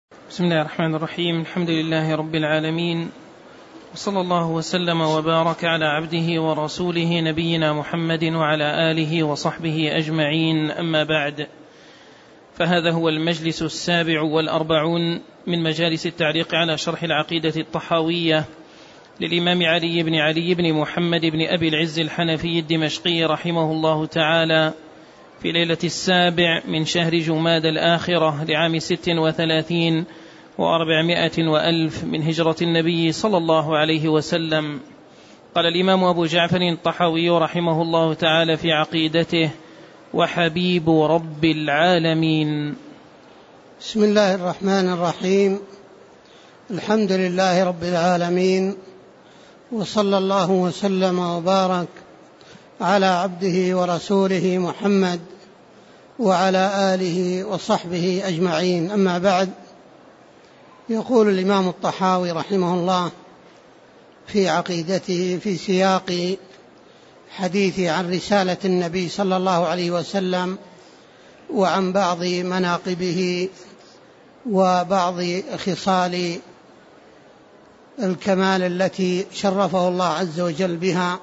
بسم الله الرحمن الرحيم. الحمد لله رب العالمين، وصلى الله وسلم وبارك على عبده ورسوله نبينا محمد وعلى آله وصحبه أجمعين، أما بعد، فهذا هو المجلس 47 من مجالس التعليق على شرح العقيدة الطحاوية للإمام علي بن محمد بن أبي العز الحنفي الدمشقي رحمه الله تعالى في ليلة 7 من شهر جماد الآخرة لعام 36 و400 وألف من هجرة النبي صلى الله عليه وسلم. قال الإمام أبو جعفر الطحاوي رحمه الله تعالى في عقيدته: وحبيب رب العالمين. بسم الله الرحمن الرحيم. الحمد لله رب العالمين، وصلى الله وسلم وبارك على عبده ورسوله محمد وعلى آله وصحبه أجمعين، أما بعد. يقول الإمام الطحاوي رحمه الله في عقيدته في سياق حديثه عن رسالة النبي صلى الله عليه وسلم وعن بعض مناقبه وبعض خصال الكمال التي شرفه الله عز وجل بها،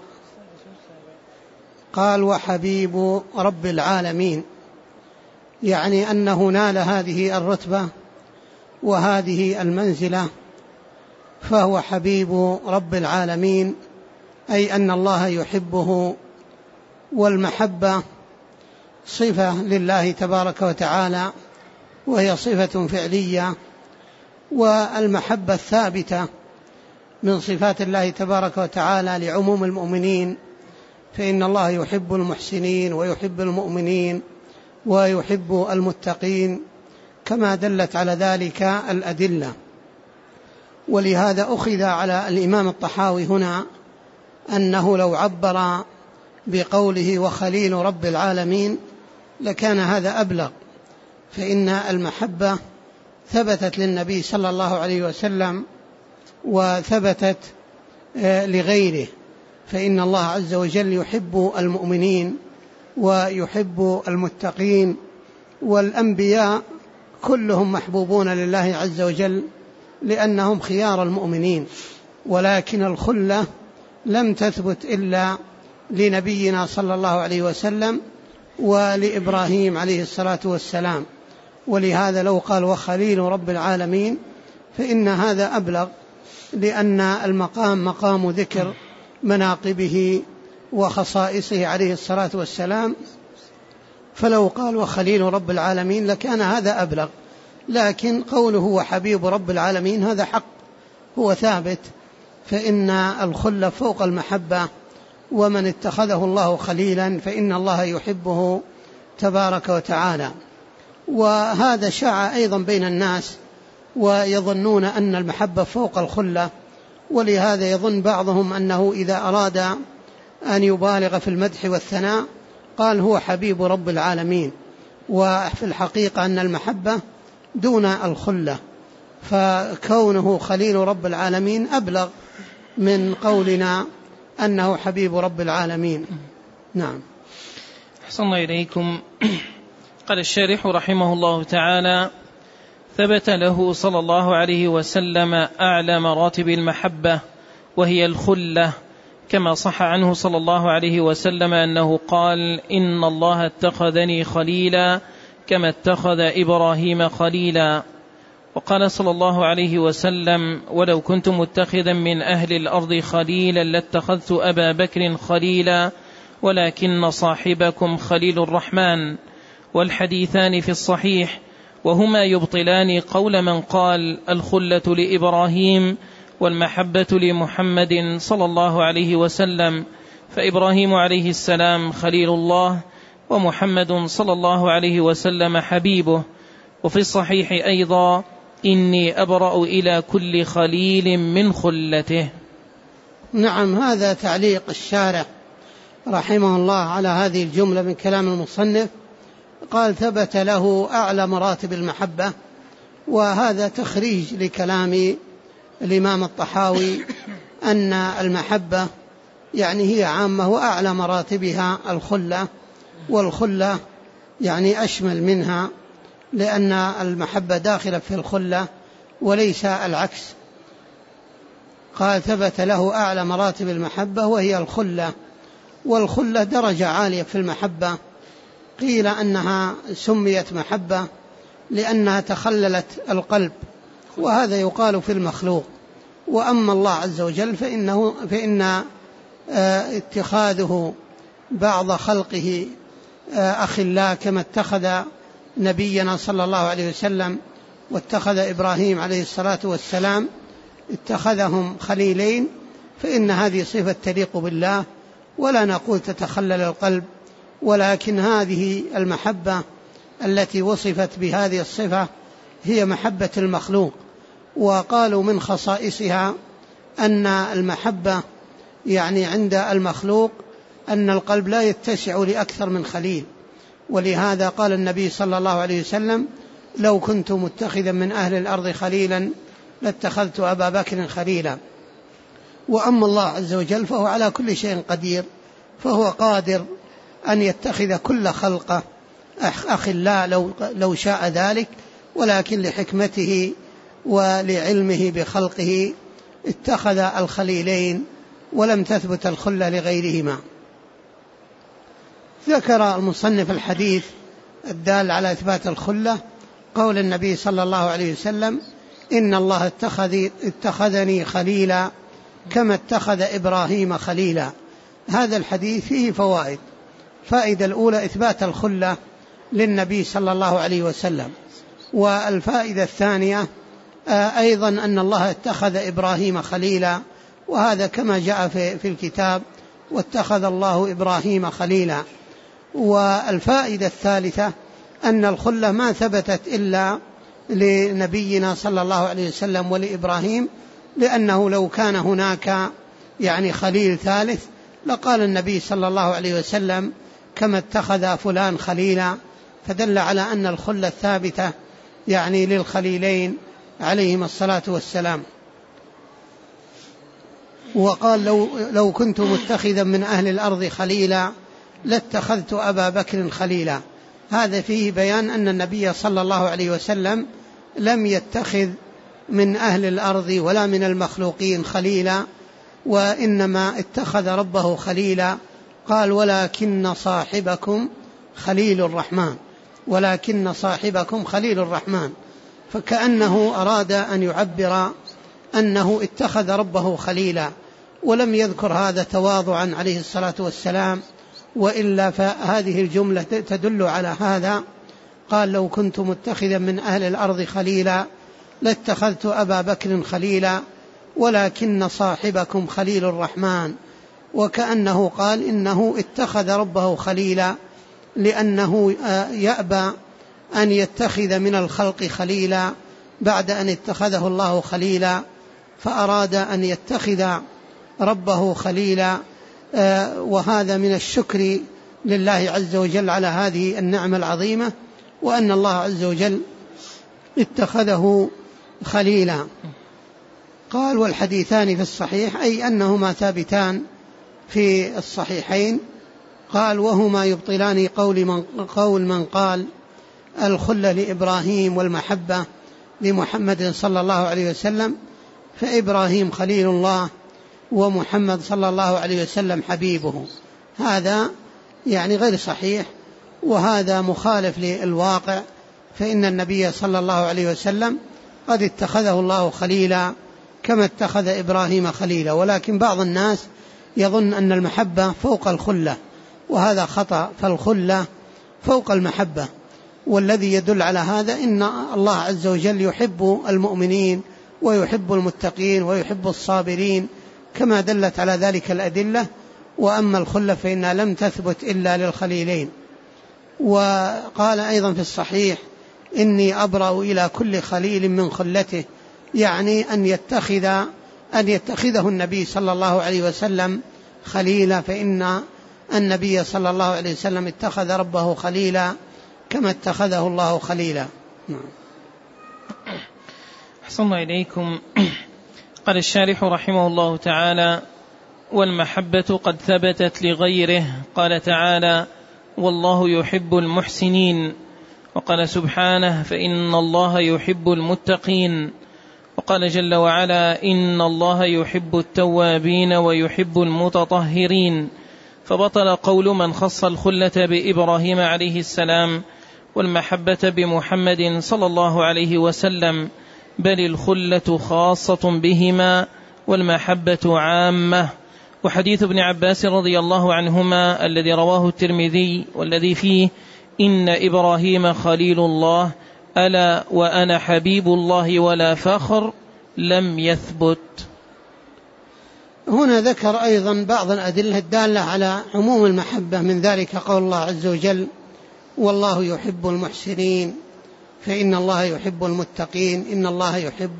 قال: وحبيب رب العالمين، يعني أنه نال هذه الرتبة وهذه المنزلة، فهو حبيب رب العالمين، أي أن الله يحبه، والمحبة صفة لله تبارك وتعالى، وهي صفة فعلية، والمحبة الثابتة من صفات الله تبارك وتعالى لعموم المؤمنين، فإن الله يحب المحسنين ويحب المؤمنين ويحب المتقين، كما دلت على ذلك الأدلة. ولهذا أخذ على الإمام الطحاوي هنا أنه لو عبر بقوله وخليل رب العالمين لكان هذا أبلغ، فإن المحبة ثبتت للنبي صلى الله عليه وسلم وثبتت لغيره، فإن الله عز وجل يحب المؤمنين ويحب المتقين، والأنبياء كلهم محبوبون لله عز وجل لأنهم خيار المؤمنين، ولكن الخلة لم تثبت إلا لنبينا صلى الله عليه وسلم ولإبراهيم عليه الصلاة والسلام. ولهذا لو قال وخليل رب العالمين فإن هذا أبلغ، لأن المقام مقام ذكر مناقبه وخصائصه عليه الصلاة والسلام، فلو قال وخليل رب العالمين لكان هذا أبلغ. لكن قوله وحبيب رب العالمين هذا حق، هو ثابت، فإن الخلة فوق المحبة، ومن اتخذه الله خليلا فإن الله يحبه تبارك وتعالى. وهذا شاع أيضا بين الناس، ويظنون أن المحبة فوق الخلة، ولهذا يظن بعضهم أنه إذا أراد أن يبالغ في المدح والثناء قال هو حبيب رب العالمين، وفي الحقيقة أن المحبة دون الخلة، فكونه خليل رب العالمين أبلغ من قولنا أنه حبيب رب العالمين. نعم. أحسن الله إليكم. قال الشارح رحمه الله تعالى: ثبت له صلى الله عليه وسلم أعلى مراتب المحبة وهي الخلة، كما صح عنه صلى الله عليه وسلم أنه قال: إن الله اتخذني خليلا كما اتخذ إبراهيم خليلا. وقال صلى الله عليه وسلم: ولو كنت متخذا من أهل الأرض خليلا لاتخذت أبا بكر خليلا ولكن صاحبكم خليل الرحمن. والحديثان في الصحيح، وهما يبطلان قول من قال الخلة لإبراهيم والمحبة لمحمد صلى الله عليه وسلم، فإبراهيم عليه السلام خليل الله، ومحمد صلى الله عليه وسلم حبيبه. وفي الصحيح أيضا: إني أبرأ إلى كل خليل من خلته. نعم، هذا تعليق الشارح رحمه الله على هذه الجملة من كلام المصنف. قال: ثبت له أعلى مراتب المحبة، وهذا تخريج لكلام الإمام الطحاوي أن المحبة يعني هي عامة، وأعلى مراتبها الخلة، والخلة يعني أشمل منها، لأن المحبة داخلة في الخلة وليس العكس. قال ثبت له أعلى مراتب المحبة وهي الخلة، والخلة درجة عالية في المحبة. قيل أنها سميت محبة لأنها تخللت القلب، وهذا يقال في المخلوق. وأما الله عز وجل فإن اتخاذه بعض خلقه أخلاء، كما اتخذ نبينا صلى الله عليه وسلم واتخذ إبراهيم عليه الصلاة والسلام، اتخذهم خليلين، فإن هذه صفة تليق بالله، ولا نقول تتخلل القلب، ولكن هذه المحبة التي وصفت بهذه الصفة هي محبة المخلوق. وقالوا من خصائصها أن المحبة يعني عند المخلوق أن القلب لا يتسع لأكثر من خليل، ولهذا قال النبي صلى الله عليه وسلم: لو كنت متخذا من أهل الأرض خليلا لاتخذت أبا بكر خليلا. وأما الله عز وجل فهو على كل شيء قدير، فهو قادر أن يتخذ كل خلقه أخلاء لو شاء ذلك، ولكن لحكمته ولعلمه بخلقه اتخذ الخليلين ولم تثبت الخلة لغيرهما. ذكر المصنف الحديث الدال على إثبات الخلة قول النبي صلى الله عليه وسلم: إن الله اتخذني خليلا كما اتخذ إبراهيم خليلا. هذا الحديث فيه فوائد. فائدة الأولى إثبات الخلة للنبي صلى الله عليه وسلم، والفائدة الثانية أيضا أن الله اتخذ إبراهيم خليلا، وهذا كما جاء في الكتاب: واتخذ الله إبراهيم خليلا. والفائدة الثالثة أن الخلة ما ثبتت إلا لنبينا صلى الله عليه وسلم ولإبراهيم، لأنه لو كان هناك يعني خليل ثالث لقال النبي صلى الله عليه وسلم: كما اتخذ فلان خليلا، فدل على أن الخلة الثابتة يعني للخليلين عليهما الصلاة والسلام. وقال: لو كنت متخذا من أهل الأرض خليلا لاتخذت أبا بكر خليلا. هذا فيه بيان أن النبي صلى الله عليه وسلم لم يتخذ من أهل الأرض ولا من المخلوقين خليلا، وإنما اتخذ ربه خليلا. قال: ولكن صاحبكم خليل الرحمن، ولكن صاحبكم خليل الرحمن. فكأنه أراد أن يعبر أنه اتخذ ربه خليلا، ولم يذكر هذا تواضعا عليه الصلاة والسلام، وإلا فهذه الجملة تدل على هذا. قال: لو كنت متخذا من أهل الأرض خليلا لاتخذت أبا بكر خليلا، ولكن صاحبكم خليل الرحمن. وكأنه قال إنه اتخذ ربه خليلا لأنه يأبى أن يتخذ من الخلق خليلا بعد أن اتخذه الله خليلا، فأراد أن يتخذ ربه خليلا. وهذا من الشكر لله عز وجل على هذه النعمة العظيمة، وأن الله عز وجل اتخذه خليلا. قال: والحديثان في الصحيح، أي أنهما ثابتان في الصحيحين. قال: وهما يبطلان قول من قال الخلة لإبراهيم والمحبة لمحمد صلى الله عليه وسلم، فإبراهيم خليل الله ومحمد صلى الله عليه وسلم حبيبه. هذا يعني غير صحيح، وهذا مخالف للواقع، فإن النبي صلى الله عليه وسلم قد اتخذه الله خليلا كما اتخذ إبراهيم خليلا. ولكن بعض الناس يظن أن المحبة فوق الخلة، وهذا خطأ، فالخلة فوق المحبة. والذي يدل على هذا إن الله عز وجل يحب المؤمنين ويحب المتقين ويحب الصابرين، كما دلت على ذلك الأدلة. وأما الخلة فإنها لم تثبت إلا للخليلين. وقال أيضا في الصحيح: إني أبرأ إلى كل خليل من خلته، يعني أن يتخذه النبي صلى الله عليه وسلم خليلا، فإن النبي صلى الله عليه وسلم اتخذ ربه خليلا كما اتخذه الله خليلا. أحسن إليكم. قال الشارح رحمه الله تعالى: والمحبة قد ثبتت لغيره. قال تعالى: والله يحب المحسنين. وقال سبحانه فإن الله يحب المتقين، وقال جل وعلا إن الله يحب التوابين ويحب المتطهرين، فبطل قول من خص الخلة بإبراهيم عليه السلام والمحبة بمحمد صلى الله عليه وسلم، بل الخلة خاصة بهما والمحبة عامة. وحديث ابن عباس رضي الله عنهما الذي رواه الترمذي والذي فيه إن إبراهيم خليل الله ألا وأنا حبيب الله ولا فخر لم يثبت. هنا ذكر أيضا بعض الأدلة الدالة على عموم المحبة، من ذلك قول الله عز وجل والله يحب المحسنين فإن الله يحب المتقين إن الله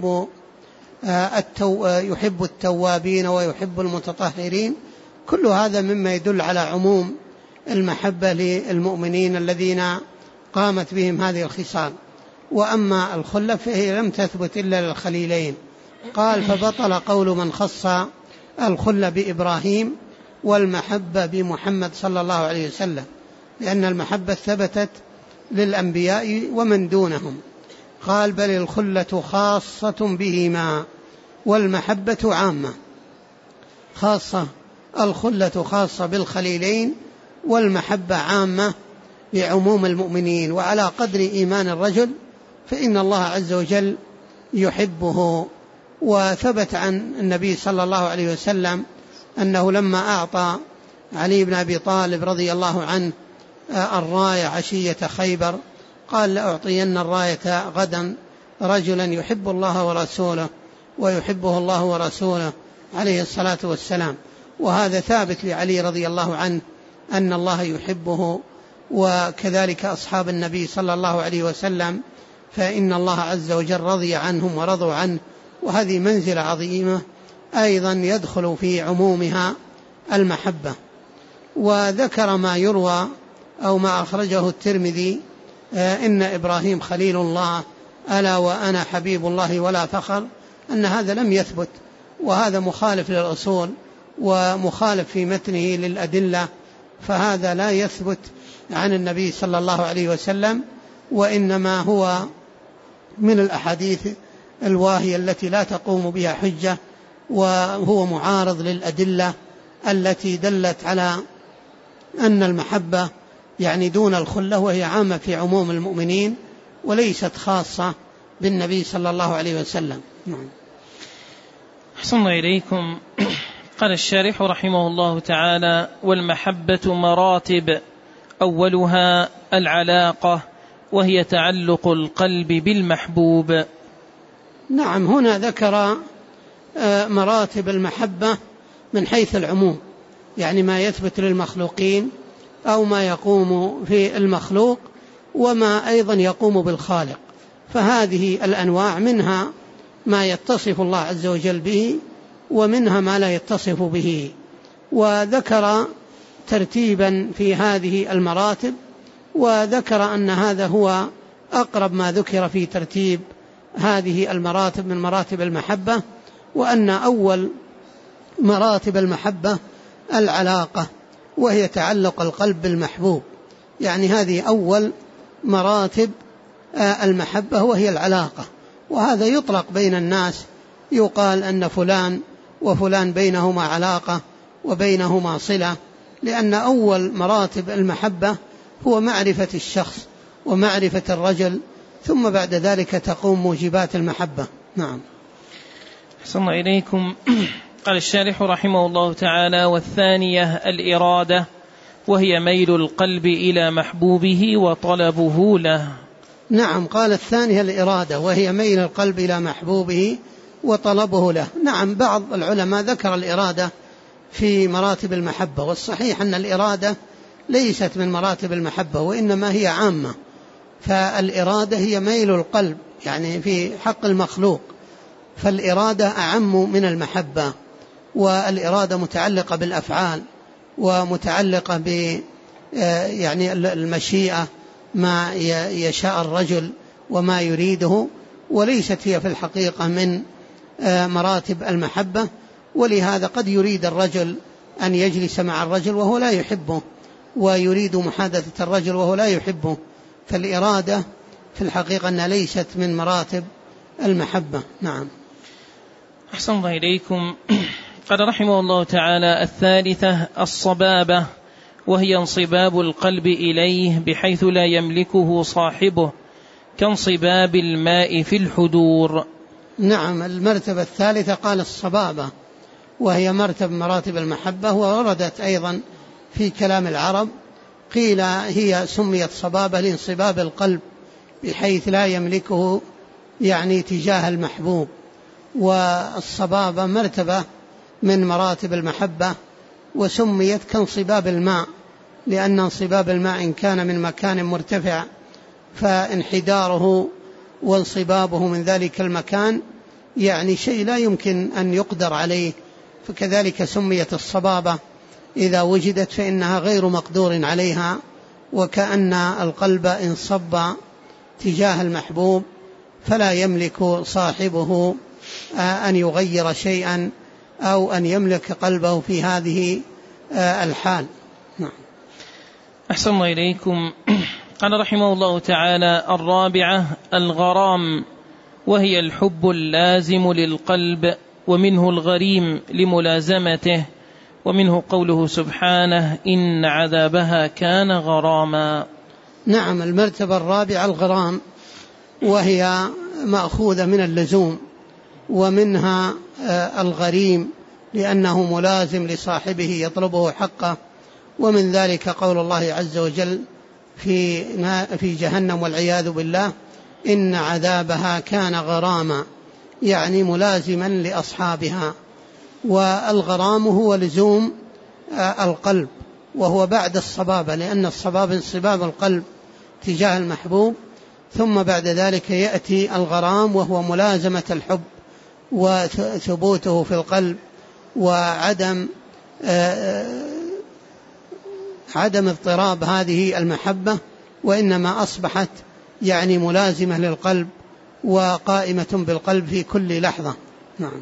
يحب التوابين ويحب المتطهرين. كل هذا مما يدل على عموم المحبة للمؤمنين الذين قامت بهم هذه الخصال. وأما الخلة فهي لم تثبت إلا للخليلين. قال فبطل قول من خص الخلة بإبراهيم والمحبة بمحمد صلى الله عليه وسلم، لأن المحبة ثبتت للأنبياء ومن دونهم. قال بل الخلة خاصة بهما والمحبة عامة. خاصة الخلة خاصة بالخليلين والمحبة عامة بعموم المؤمنين، وعلى قدر إيمان الرجل فإن الله عز وجل يحبه. وثبت عن النبي صلى الله عليه وسلم أنه لما أعطى علي بن أبي طالب رضي الله عنه الراية عشية خيبر قال لأعطين الراية غدا رجلا يحب الله ورسوله ويحبه الله ورسوله عليه الصلاة والسلام. وهذا ثابت لعلي رضي الله عنه أن الله يحبه، وكذلك أصحاب النبي صلى الله عليه وسلم فإن الله عز وجل رضي عنهم ورضوا عنه، وهذه منزلة عظيمة أيضا يدخل في عمومها المحبة. وذكر ما يروى أو ما أخرجه الترمذي إن إبراهيم خليل الله ألا وأنا حبيب الله ولا فخر، أن هذا لم يثبت، وهذا مخالف للأصول ومخالف في متنه للأدلة، فهذا لا يثبت عن النبي صلى الله عليه وسلم، وإنما هو من الأحاديث الواهية التي لا تقوم بها حجة، وهو معارض للأدلة التي دلت على أن المحبة يعني دون الخلة، وهي عامة في عموم المؤمنين وليست خاصة بالنبي صلى الله عليه وسلم. أحسن إليكم. قال الشارح رحمه الله تعالى والمحبة مراتب، أولها العلاقة وهي تعلق القلب بالمحبوب. نعم، هنا ذكر مراتب المحبة من حيث العموم، يعني ما يثبت للمخلوقين أو ما يقوم في المخلوق وما أيضا يقوم بالخالق. فهذه الأنواع منها ما يتصف الله عز وجل به ومنها ما لا يتصف به. وذكر ترتيبا في هذه المراتب، وذكر أن هذا هو أقرب ما ذكر في ترتيب هذه المراتب من مراتب المحبة، وأن أول مراتب المحبة العلاقة وهي تعلق القلب بالمحبوب، يعني هذه أول مراتب المحبة وهي العلاقة. وهذا يطلق بين الناس، يقال أن فلان وفلان بينهما علاقة وبينهما صلة، لأن أول مراتب المحبة هو معرفة الشخص ومعرفة الرجل، ثم بعد ذلك تقوم موجبات المحبة. نعم. أحسن إليكم. قال الشارح رحمه الله تعالى والثانية الإرادة وهي ميل القلب إلى محبوبه وطلبه له. نعم، قال الثانية الإرادة وهي ميل القلب إلى محبوبه وطلبه له. نعم، بعض العلماء ذكر الإرادة في مراتب المحبة، والصحيح أن الإرادة ليست من مراتب المحبة وإنما هي عامة. فالإرادة هي ميل القلب يعني في حق المخلوق، فالإرادة أعم من المحبة، والإرادة متعلقة بالأفعال ومتعلقة يعني المشيئة، ما يشاء الرجل وما يريده، وليست هي في الحقيقة من مراتب المحبة. ولهذا قد يريد الرجل أن يجلس مع الرجل وهو لا يحبه، ويريد محادثة الرجل وهو لا يحبه، فالإرادة في الحقيقة أنها ليست من مراتب المحبة. نعم. أحسن الله إليكم. قال رحمه الله تعالى: الثالثة الصبابة، وهي انصباب القلب إليه بحيث لا يملكه صاحبه كانصباب الماء في الحدور. نعم. المرتبة الثالثة قال الصبابة، وهي مرتبة مراتب المحبة، ووردت أيضا في كلام العرب. قيل هي سميت صبابة لانصباب القلب بحيث لا يملكه يعني تجاه المحبوب. والصبابة مرتبة من مراتب المحبة، وسميت كانصباب الماء، لأن انصباب الماء إن كان من مكان مرتفع فانحداره وانصبابه من ذلك المكان يعني شيء لا يمكن أن يقدر عليه، فكذلك سميت الصبابة إذا وجدت فإنها غير مقدور عليها، وكأن القلب انصب تجاه المحبوب فلا يملك صاحبه أن يغير شيئا أو أن يملك قلبه في هذه الحال. نعم. أحسن الله إليكم. قال رحمه الله تعالى: الرابعة الغرام، وهي الحب اللازم للقلب، ومنه الغريم لملازمته، ومنه قوله سبحانه: إن عذابها كان غراما. نعم. المرتبة الرابعة الغرام، وهي مأخوذة من اللزوم، ومنها الغريم لأنه ملازم لصاحبه يطلبه حقه، ومن ذلك قول الله عز وجل في جهنم والعياذ بالله: إن عذابها كان غراما، يعني ملازما لأصحابها. والغرام هو لزوم القلب، وهو بعد الصبابة، لأن الصباب انصباب القلب تجاه المحبوب، ثم بعد ذلك يأتي الغرام وهو ملازمة الحب وثبوته في القلب، وعدم اضطراب هذه المحبة، وإنما أصبحت يعني ملازمة للقلب وقائمة بالقلب في كل لحظة. نعم.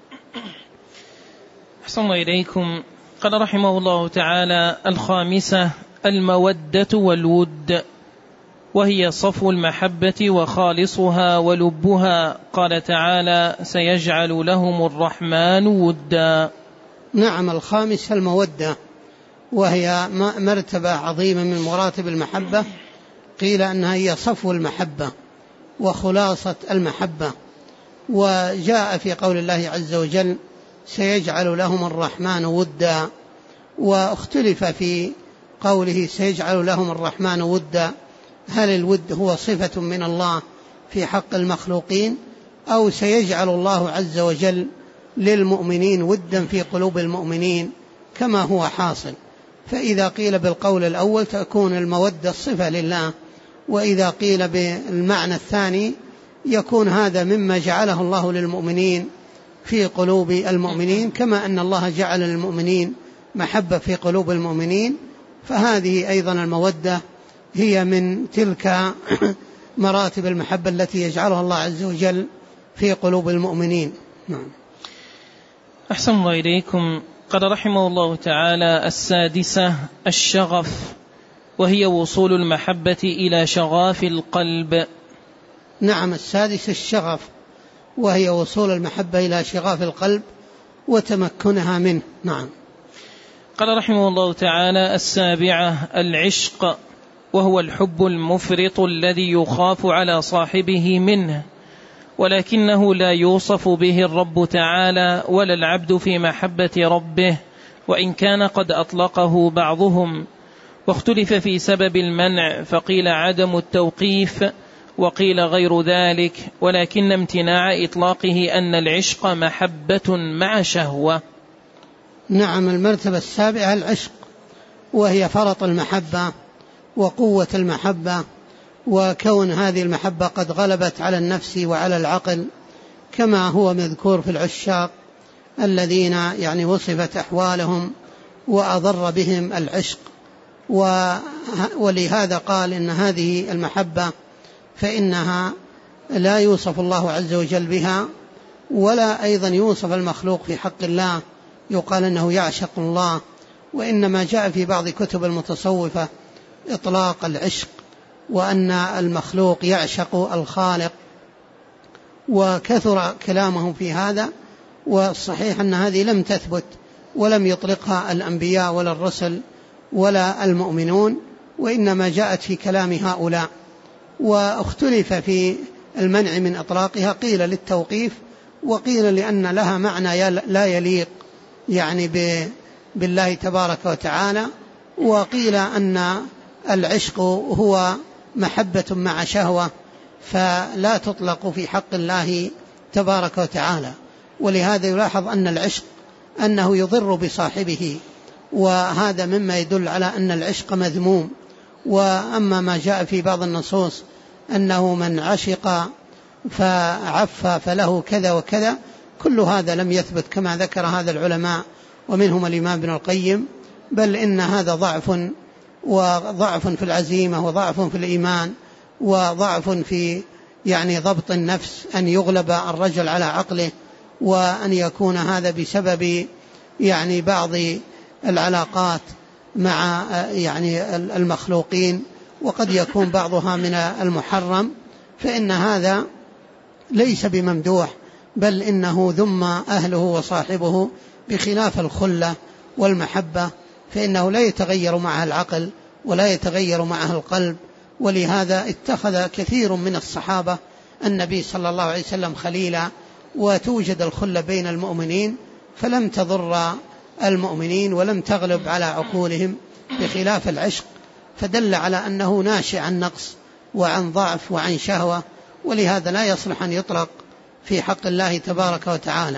أحسن الله إليكم. قال رحمه الله تعالى: الخامسة المودة والود، وهي صفو المحبة وخالصها ولبها. قال تعالى: سيجعل لهم الرحمن ودا. نعم. الخامسة المودة، وهي مرتبة عظيمة من مراتب المحبة. قيل أنها هي صفو المحبة وخلاصة المحبة. وجاء في قول الله عز وجل: سيجعل لهم الرحمن ودا. واختلف في قوله سيجعل لهم الرحمن ودا، هل الود هو صفة من الله في حق المخلوقين، أو سيجعل الله عز وجل للمؤمنين ودا في قلوب المؤمنين كما هو حاصل؟ فإذا قيل بالقول الأول تكون المودة صفة لله، وإذا قيل بالمعنى الثاني يكون هذا مما جعله الله للمؤمنين في قلوب المؤمنين، كما أن الله جعل للمؤمنين محبة في قلوب المؤمنين، فهذه أيضا المودة هي من تلك مراتب المحبة التي يجعلها الله عز وجل في قلوب المؤمنين. نعم. أحسن الله إليكم. قال رحمه الله تعالى: السادسة الشغف، وهي وصول المحبة إلى شغاف القلب. نعم. السادسة الشغف، وهي وصول المحبة إلى شغاف القلب وتمكنها منه. نعم. قال رحمه الله تعالى: السابعة العشق، وهو الحب المفرط الذي يخاف على صاحبه منه، ولكنه لا يوصف به الرب تعالى ولا العبد في محبة ربه، وإن كان قد أطلقه بعضهم. واختلف في سبب المنع، فقيل عدم التوقيف، وقيل غير ذلك، ولكن امتناع إطلاقه أن العشق محبة مع شهوة. نعم. المرتبة السابعة العشق، وهي فرط المحبة وقوة المحبة، وكون هذه المحبة قد غلبت على النفس وعلى العقل، كما هو مذكور في العشاق الذين يعني وصفت أحوالهم وأضر بهم العشق. ولهذا قال إن هذه المحبة فإنها لا يوصف الله عز وجل بها، ولا أيضا يوصف المخلوق في حق الله يقال أنه يعشق الله، وإنما جاء في بعض كتب المتصوفة إطلاق العشق وأن المخلوق يعشق الخالق، وكثر كلامهم في هذا. والصحيح أن هذه لم تثبت ولم يطلقها الأنبياء ولا الرسل ولا المؤمنون، وإنما جاءت في كلام هؤلاء. واختلف في المنع من إطلاقها، قيل للتوقيف، وقيل لأن لها معنى لا يليق يعني بالله تبارك وتعالى، وقيل أن العشق هو محبة مع شهوة فلا تطلق في حق الله تبارك وتعالى. ولهذا يلاحظ أن العشق أنه يضر بصاحبه، وهذا مما يدل على أن العشق مذموم. وأما ما جاء في بعض النصوص أنه من عشق فعفى فله كذا وكذا، كل هذا لم يثبت كما ذكر هذا العلماء ومنهم الإمام ابن القيم، بل إن هذا ضعف في العزيمة، وضعف في الإيمان، وضعف في يعني ضبط النفس، أن يغلب الرجل على عقله، وأن يكون هذا بسبب يعني بعض العلاقات مع يعني المخلوقين، وقد يكون بعضها من المحرم، فإن هذا ليس بممدوح، بل إنه ذم أهله وصاحبه، بخلاف الخلة والمحبة فإنه لا يتغير معها العقل ولا يتغير معها القلب. ولهذا اتخذ كثير من الصحابة النبي صلى الله عليه وسلم خليلا، وتوجد الخلة بين المؤمنين فلم تضر المؤمنين ولم تغلب على عقولهم، بخلاف العشق، فدل على أنه ناشئ عن نقص وعن ضعف وعن شهوة، ولهذا لا يصلح أن يطلق في حق الله تبارك وتعالى.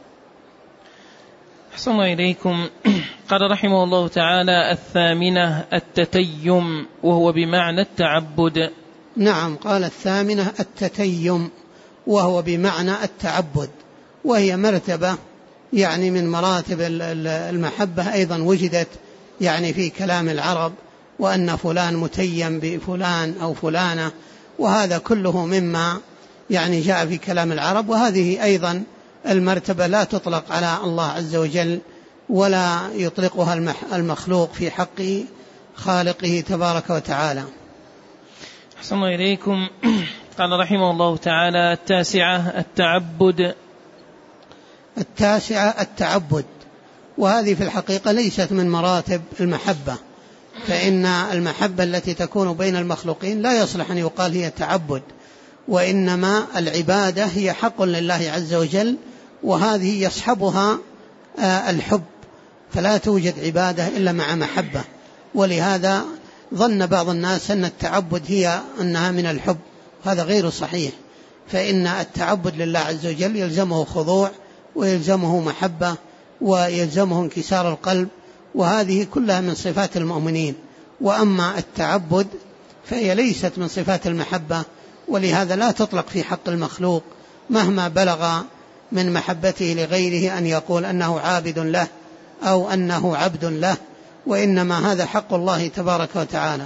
أحسن إليكم. قال رحمه الله تعالى: الثامنة التتيم، وهو بمعنى التعبد. نعم، قال الثامنة التتيم، وهو بمعنى التعبد، وهي مرتبة يعني من مراتب المحبة، أيضا وجدت يعني في كلام العرب، وأن فلان متيم بفلان أو فلانة، وهذا كله مما يعني جاء في كلام العرب. وهذه أيضا المرتبة لا تطلق على الله عز وجل، ولا يطلقها المخلوق في حق خالقه تبارك وتعالى. أحسن إليكم. قال رحمه الله تعالى: التاسعة التعبد. التاسعة التعبد، وهذه في الحقيقة ليست من مراتب المحبة، فإن المحبة التي تكون بين المخلوقين لا يصلح أن يقال هي تعبد، وإنما العبادة هي حق لله عز وجل، وهذه يصحبها الحب، فلا توجد عبادة إلا مع محبة. ولهذا ظن بعض الناس أن التعبد هي أنها من الحب، هذا غير صحيح، فإن التعبد لله عز وجل يلزمه خضوع، ويلزمه محبة، ويلزمه انكسار القلب، وهذه كلها من صفات المؤمنين. وأما التعبد فهي ليست من صفات المحبة، ولهذا لا تطلق في حق المخلوق مهما بلغ من محبته لغيره أن يقول أنه عابد له أو أنه عبد له، وإنما هذا حق الله تبارك وتعالى.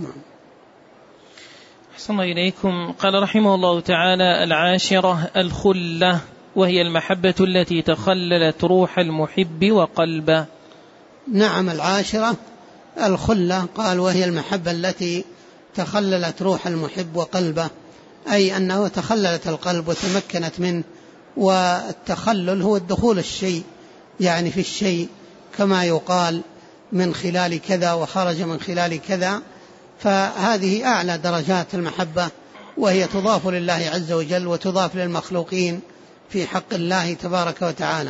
أحسن إليكم. قال رحمه الله تعالى: العاشرة الخلة، وهي المحبة التي تخللت روح المحب وقلبه. نعم، العاشرة الخلة، قال وهي المحبة التي تخللت روح المحب وقلبه، أي أنه تخللت القلب وتمكنت منه. والتخلل هو الدخول الشيء يعني في الشيء، كما يقال من خلال كذا وخرج من خلال كذا، فهذه أعلى درجات المحبة، وهي تضاف لله عز وجل وتضاف للمخلوقين في حق الله تبارك وتعالى.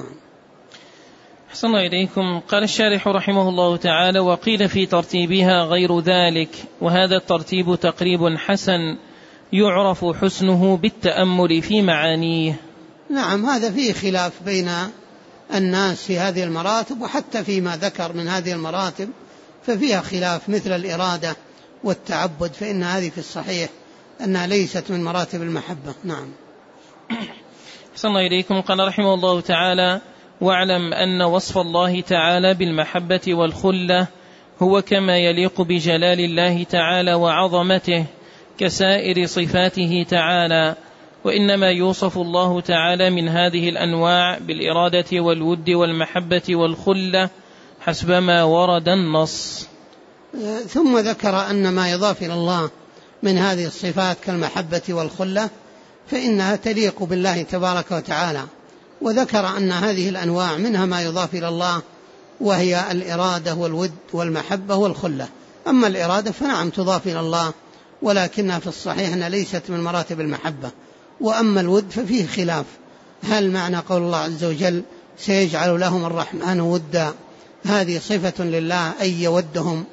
أحسن إليكم. قال الشارح رحمه الله تعالى: وقيل في ترتيبها غير ذلك، وهذا الترتيب تقريب حسن يعرف حسنه بالتأمل في معانيه. نعم، هذا فيه خلاف بين الناس في هذه المراتب، وحتى فيما ذكر من هذه المراتب ففيها خلاف، مثل الإرادة والتعبد، فإن هذه في الصحيح أنها ليست من مراتب المحبة. نعم. أحسن إليكم. قال رحمه الله تعالى: واعلم أن وصف الله تعالى بالمحبة والخلة هو كما يليق بجلال الله تعالى وعظمته كسائر صفاته تعالى، وإنما يوصف الله تعالى من هذه الأنواع بالإرادة والود والمحبة والخلة حسب ما ورد النص. ثم ذكر أن ما يضاف إلى الله من هذه الصفات كالمحبة والخلة فإنها تليق بالله تبارك وتعالى. وذكر أن هذه الأنواع منها ما يضاف إلى الله وهي الإرادة والود والمحبة والخلة. أما الإرادة فنعم تضاف إلى الله ولكنها في الصحيح أنها ليست من مراتب المحبة. وأما الود ففيه خلاف، هل معنى قول الله عز وجل سيجعل لهم الرحمن ودا هذه صفة لله أي يودهم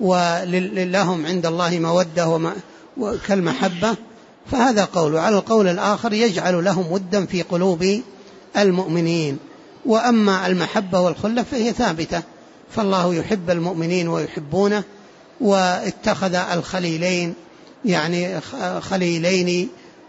ولهم عند الله مودة كالمحبة، فهذا قول. وعلى القول الآخر يجعل لهم ودا في قلوب المؤمنين. وأما المحبة والخلة فهي ثابتة، فالله يحب المؤمنين ويحبونه، واتخذ الخليلين يعني خليلين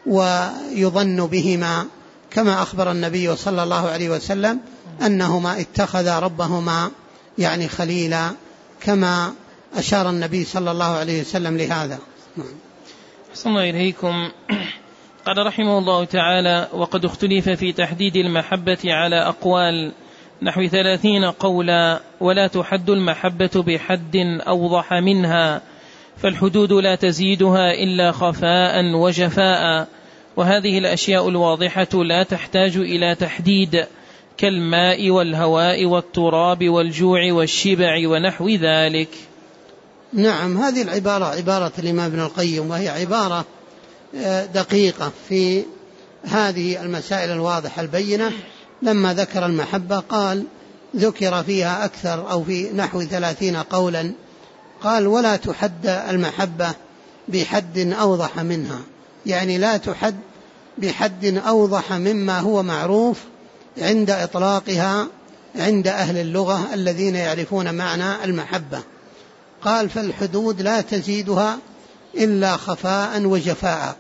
ويظن بهما كما أخبر النبي صلى الله عليه وسلم أنهما اتخذ ربهما يعني خليلا، كما أشار النبي صلى الله عليه وسلم لهذا. أحسن الله إليكم. قال رحمه الله تعالى: وقد اختلف في تحديد المحبة على أقوال نحو 30 قولا، ولا تحد المحبة بحد أوضح منها، فالحدود لا تزيدها إلا خفاء وجفاء، وهذه الأشياء الواضحة لا تحتاج إلى تحديد كالماء والهواء والتراب والجوع والشبع ونحو ذلك. نعم، هذه العبارة عبارة الإمام ابن القيم، وهي عبارة دقيقة في هذه المسائل الواضحة البينة. لما ذكر المحبة قال ذكر فيها أكثر أو في نحو 30 قولا، قال ولا تحد المحبة بحد أوضح منها، يعني لا تحد بحد أوضح مما هو معروف عند إطلاقها عند أهل اللغة الذين يعرفون معنى المحبة. قال فالحدود لا تزيدها إلا خفاء وجفاء.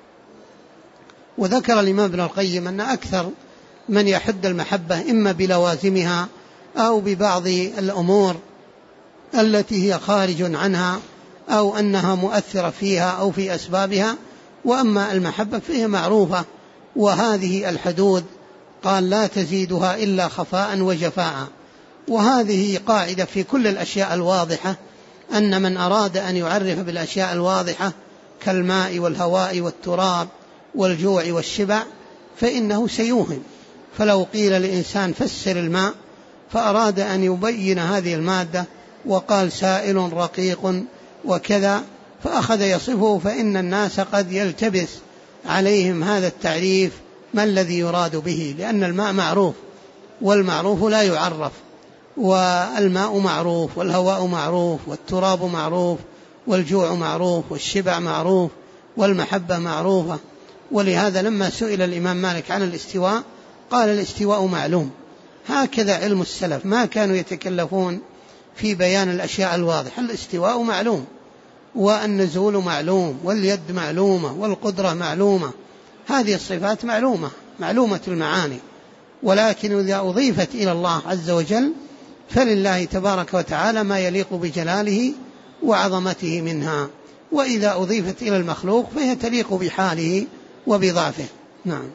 وذكر الإمام ابن القيم أن أكثر من يحد المحبة إما بلوازمها أو ببعض الأمور التي هي خارج عنها أو أنها مؤثرة فيها أو في أسبابها. وأما المحبة فهي معروفة، وهذه الحدود قال لا تزيدها إلا خفاء وجفاء. وهذه قاعدة في كل الأشياء الواضحة، أن من أراد أن يعرف بالأشياء الواضحة كالماء والهواء والتراب والجوع والشبع فإنه سيوهم. فلو قيل لإنسان فسر الماء فأراد أن يبين هذه المادة وقال سائل رقيق وكذا فأخذ يصفه، فإن الناس قد يلتبس عليهم هذا التعريف ما الذي يراد به، لأن الماء معروف والمعروف لا يعرف، والماء معروف والهواء معروف والتراب معروف والجوع معروف والشبع معروف والمحبة معروفة. ولهذا لما سئل الإمام مالك عن الاستواء قال الاستواء معلوم. هكذا علم السلف ما كانوا يتكلفون في بيان الأشياء الواضحة. الاستواء معلوم، والنزول معلوم، واليد معلومة، والقدرة معلومة، هذه الصفات معلومة المعاني. ولكن إذا أضيفت إلى الله عز وجل فلله تبارك وتعالى ما يليق بجلاله وعظمته منها، وإذا أضيفت إلى المخلوق فهي تليق بحاله وبضعفه. نعم.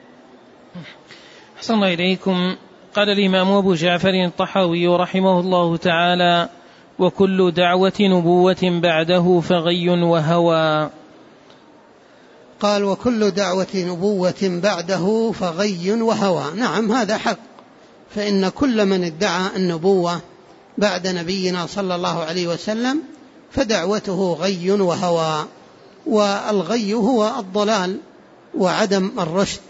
أحسن الله إليكم. قال الإمام أبو جعفر الطحاوي رحمه الله تعالى: وكل دعوة نبوة بعده فغي وهوى. قال وكل دعوة نبوة بعده فغي وهوى. نعم، هذا حق، فإن كل من ادعى النبوة بعد نبينا صلى الله عليه وسلم فدعوته غي وهوى. والغي هو الضلال وعدم الرشد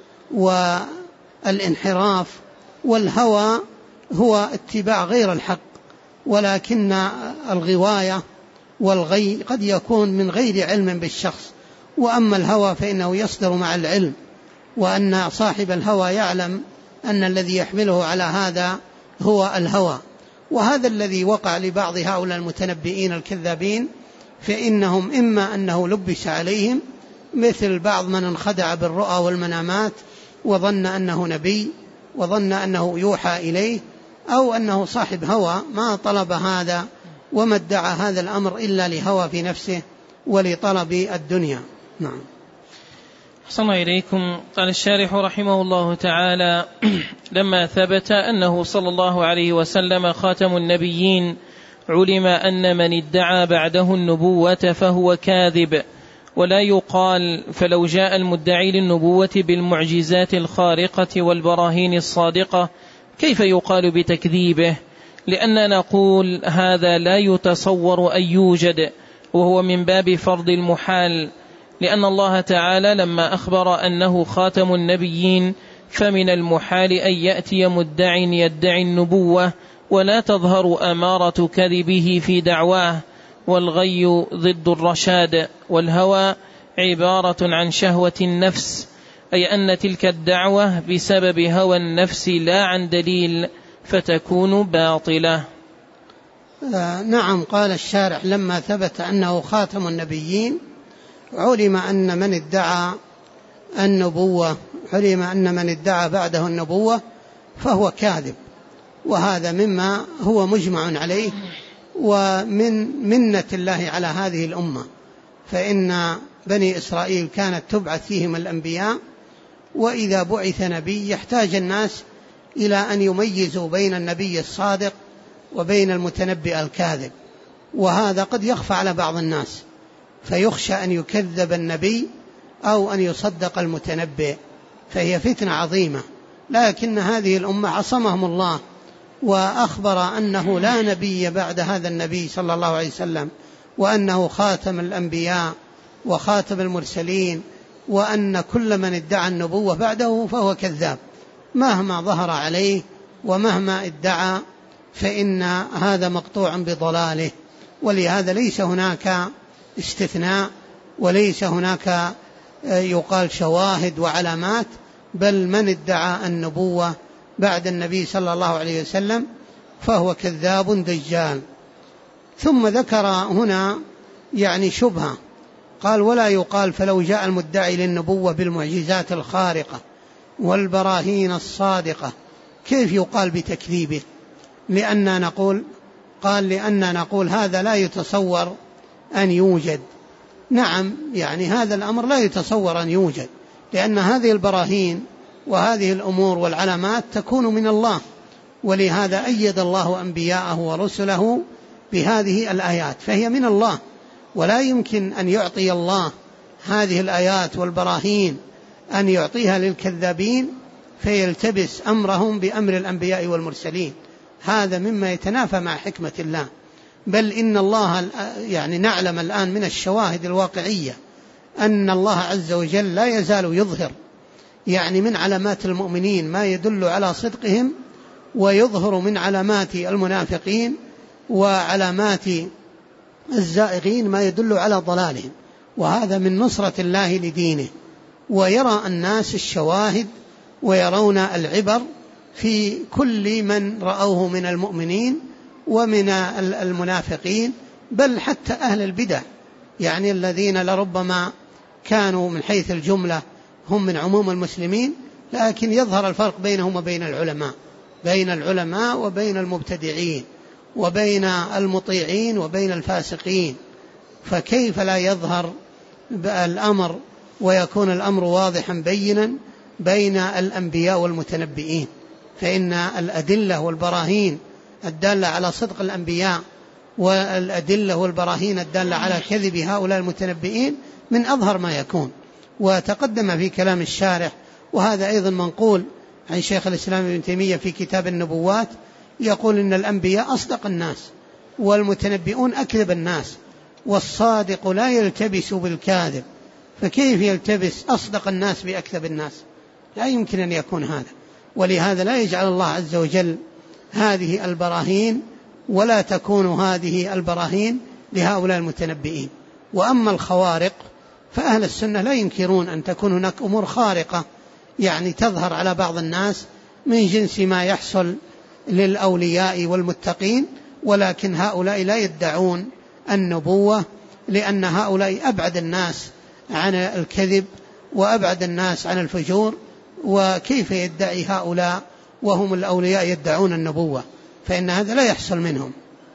والانحراف، والهوى هو اتباع غير الحق. ولكن الغواية والغي قد يكون من غير علم بالشخص. وأما الهوى فإنه يصدر مع العلم، وأن صاحب الهوى يعلم أن الذي يحمله على هذا هو الهوى. وهذا الذي وقع لبعض هؤلاء المتنبئين الكذابين، فإنهم إما أنه لبس عليهم مثل بعض من انخدع بالرؤى والمنامات وظن أنه نبي وظن أنه يوحى إليه، أو أنه صاحب هوى ما طلب هذا وما ادعى هذا الأمر إلا لهوى في نفسه ولطلب الدنيا. نعم. أحسن الله إليكم. قال الشارح رحمه الله تعالى: لما ثبت أنه صلى الله عليه وسلم خاتم النبيين علم أن من ادعى بعده النبوة فهو كاذب، ولا يقال فلو جاء المدعي للنبوة بالمعجزات الخارقة والبراهين الصادقة كيف يقال بتكذيبه؟ لأننا نقول هذا لا يتصور أن يوجد، وهو من باب فرض المحال، لأن الله تعالى لما أخبر أنه خاتم النبيين فمن المحال أن يأتي مدع يدعي النبوة ولا تظهر أمارة كذبه في دعواه. والغي ضد الرشاد، والهوى عبارة عن شهوة النفس، أي أن تلك الدعوة بسبب هوى النفس لا عن دليل فتكون باطلة. نعم. قال الشارح لما ثبت أنه خاتم النبيين علم أن من ادعى النبوة بعده النبوة فهو كاذب، وهذا مما هو مجمع عليه ومن منة الله على هذه الأمة، فإن بني إسرائيل كانت تبعث فيهم الأنبياء، وإذا بعث نبي يحتاج الناس إلى أن يميزوا بين النبي الصادق وبين المتنبئ الكاذب، وهذا قد يخفى على بعض الناس فيخشى أن يكذب النبي أو أن يصدق المتنبئ، فهي فتنة عظيمة. لكن هذه الأمة عصمهم الله وأخبر أنه لا نبي بعد هذا النبي صلى الله عليه وسلم، وأنه خاتم الأنبياء وخاتم المرسلين، وأن كل من ادعى النبوة بعده فهو كذاب مهما ظهر عليه ومهما ادعى، فإن هذا مقطوع بضلاله. ولهذا ليس هناك استثناء وليس هناك يقال شواهد وعلامات، بل من ادعى النبوة بعد النبي صلى الله عليه وسلم فهو كذاب دجال. ثم ذكر هنا شبهة، قال ولا يقال فلو جاء المدعي للنبوة بالمعجزات الخارقة والبراهين الصادقة كيف يقال بتكذيبه؟ لأننا نقول هذا لا يتصور أن يوجد. نعم، هذا الأمر لا يتصور أن يوجد، لأن هذه البراهين وهذه الأمور والعلامات تكون من الله، ولهذا أيد الله أنبياءه ورسله بهذه الآيات، فهي من الله، ولا يمكن أن يعطي الله هذه الآيات والبراهين أن يعطيها للكذابين فيلتبس أمرهم بأمر الأنبياء والمرسلين. هذا مما يتنافى مع حكمة الله. بل إن الله نعلم الآن من الشواهد الواقعية أن الله عز وجل لا يزال يظهر من علامات المؤمنين ما يدل على صدقهم، ويظهر من علامات المنافقين وعلامات الزائغين ما يدل على ضلالهم، وهذا من نصرة الله لدينه. ويرى الناس الشواهد ويرون العبر في كل من رأوه من المؤمنين ومن المنافقين، بل حتى أهل البدع الذين لربما كانوا من حيث الجملة هم من عموم المسلمين، لكن يظهر الفرق بينهم وبين العلماء وبين المبتدعين وبين المطيعين وبين الفاسقين. فكيف لا يظهر الأمر ويكون الأمر واضحا بينا بين الأنبياء والمتنبئين؟ فإن الأدلة والبراهين الدالة على صدق الأنبياء والأدلة والبراهين الدالة على كذب هؤلاء المتنبئين من أظهر ما يكون. وتقدم في كلام الشارح، وهذا أيضا منقول عن شيخ الإسلام ابن تيمية في كتاب النبوات، يقول إن الأنبياء أصدق الناس والمتنبئون أكذب الناس، والصادق لا يلتبس بالكاذب، فكيف يلتبس أصدق الناس بأكذب الناس؟ لا يمكن أن يكون هذا. ولهذا لا يجعل الله عز وجل هذه البراهين ولا تكون هذه البراهين لهؤلاء المتنبئين. وأما الخوارق فأهل السنة لا ينكرون أن تكون هناك أمور خارقة تظهر على بعض الناس من جنس ما يحصل للأولياء والمتقين، ولكن هؤلاء لا يدعون النبوة، لأن هؤلاء أبعد الناس عن الكذب وأبعد الناس عن الفجور، وكيف يدعي هؤلاء وهم الأولياء يدعون النبوة؟ فإن هذا لا يحصل منهم.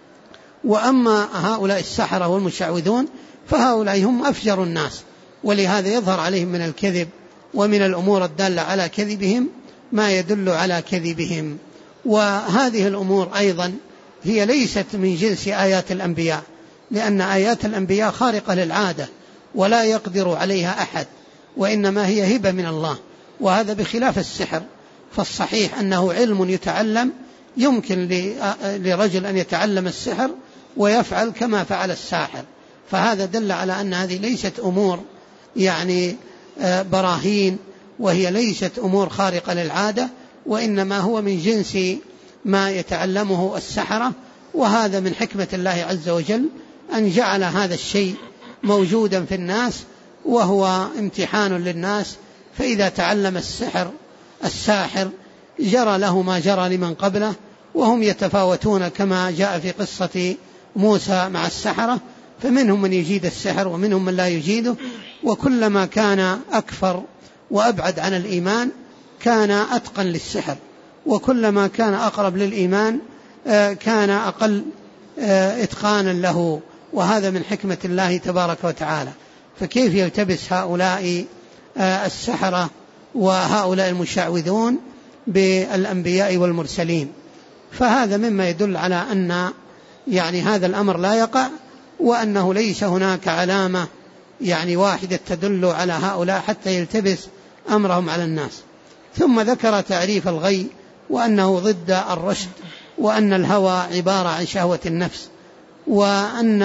وأما هؤلاء السحرة والمشعوذون فهؤلاء هم أفجر الناس، ولهذا يظهر عليهم من الكذب ومن الأمور الدالة على كذبهم ما يدل على كذبهم. وهذه الأمور أيضا هي ليست من جنس آيات الأنبياء، لأن آيات الأنبياء خارقة للعادة ولا يقدر عليها أحد، وإنما هي هبة من الله، وهذا بخلاف السحر. فالصحيح أنه علم يتعلم، يمكن لرجل أن يتعلم السحر ويفعل كما فعل الساحر، فهذا دل على أن هذه ليست أمور يعني براهين، وهي ليست أمور خارقة للعادة، وإنما هو من جنس ما يتعلمه السحرة. وهذا من حكمة الله عز وجل أن جعل هذا الشيء موجودا في الناس، وهو امتحان للناس. فإذا تعلم الساحر جرى له ما جرى لمن قبله، وهم يتفاوتون كما جاء في قصة موسى مع السحرة، فمنهم من يجيد السحر ومنهم من لا يجيده، وكلما كان أكفر وأبعد عن الإيمان كان أتقن للسحر، وكلما كان أقرب للإيمان كان أقل إتقانا له، وهذا من حكمة الله تبارك وتعالى. فكيف يلتبس هؤلاء السحرة وهؤلاء المشعوذون بالأنبياء والمرسلين؟ فهذا مما يدل على أن يعني هذا الأمر لا يقع، وأنه ليس هناك علامة يعني واحدة تدل على هؤلاء حتى يلتبس أمرهم على الناس. ثم ذكر تعريف الغي، وأنه ضد الرشد، وأن الهوى عبارة عن شهوة النفس، وأن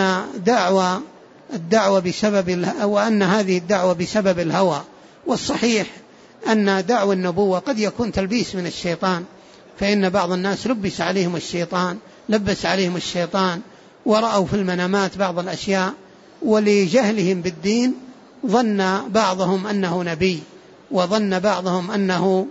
وأن هذه الدعوة بسبب الهوى. والصحيح أن دعوة النبوة قد يكون تلبيس من الشيطان، فإن بعض الناس لبس عليهم الشيطان ورأوا في المنامات بعض الأشياء، ولجهلهم بالدين ظن بعضهم أنه نبي، وظن بعضهم أنه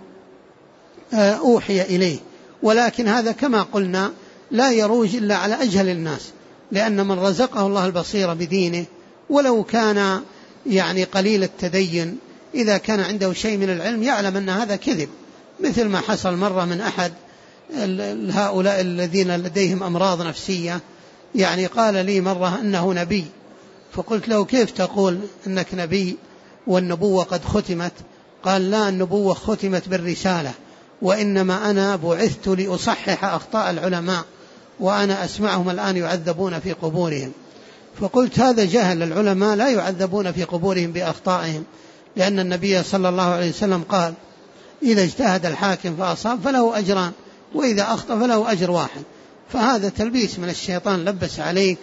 أوحي إليه، ولكن هذا كما قلنا لا يروج إلا على أجهل الناس، لأن من رزقه الله البصيرة بدينه ولو كان يعني قليل التدين، إذا كان عنده شيء من العلم يعلم أن هذا كذب، مثل ما حصل مرة من أحد هؤلاء الذين لديهم أمراض نفسية، يعني قال لي مرة أنه نبي، فقلت له كيف تقول أنك نبي والنبوة قد ختمت؟ قال لا، النبوة ختمت بالرسالة، وإنما أنا بعثت لأصحح أخطاء العلماء، وأنا أسمعهم الآن يعذبون في قبورهم. فقلت هذا جهل، العلماء لا يعذبون في قبورهم بأخطائهم، لأن النبي صلى الله عليه وسلم قال إذا اجتهد الحاكم فأصاب فله أجران، وإذا أخطأ فله أجر واحد. فهذا تلبيس من الشيطان لبس عليك،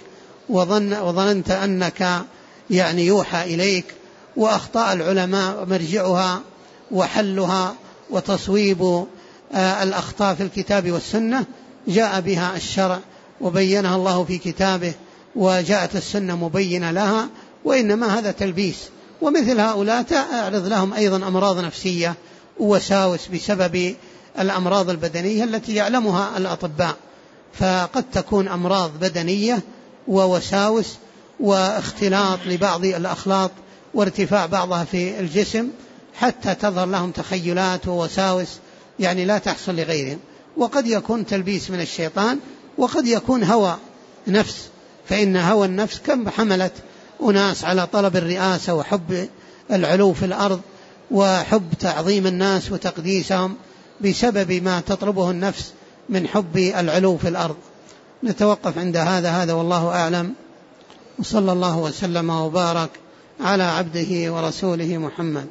وظننت أنك يعني يوحى إليك. وأخطاء العلماء مرجعها وحلها وتصويب الأخطاء في الكتاب والسنة جاء بها الشرع وبينها الله في كتابه، وجاءت السنة مبينة لها، وإنما هذا تلبيس. ومثل هؤلاء تعرض لهم أيضا أمراض نفسية ووساوس بسبب الأمراض البدنية التي يعلمها الأطباء، فقد تكون أمراض بدنية ووساوس واختلاط لبعض الأخلاط وارتفاع بعضها في الجسم، حتى تظهر لهم تخيلات ووساوس يعني لا تحصل لغيرهم. وقد يكون تلبيس من الشيطان، وقد يكون هوى نفس، فإن هوى النفس كم حملت أناس على طلب الرئاسة وحب العلو في الأرض وحب تعظيم الناس وتقديسهم بسبب ما تطلبه النفس من حب العلو في الأرض. نتوقف عند هذا والله أعلم، وصلى الله وسلم وبارك على عبده ورسوله محمد.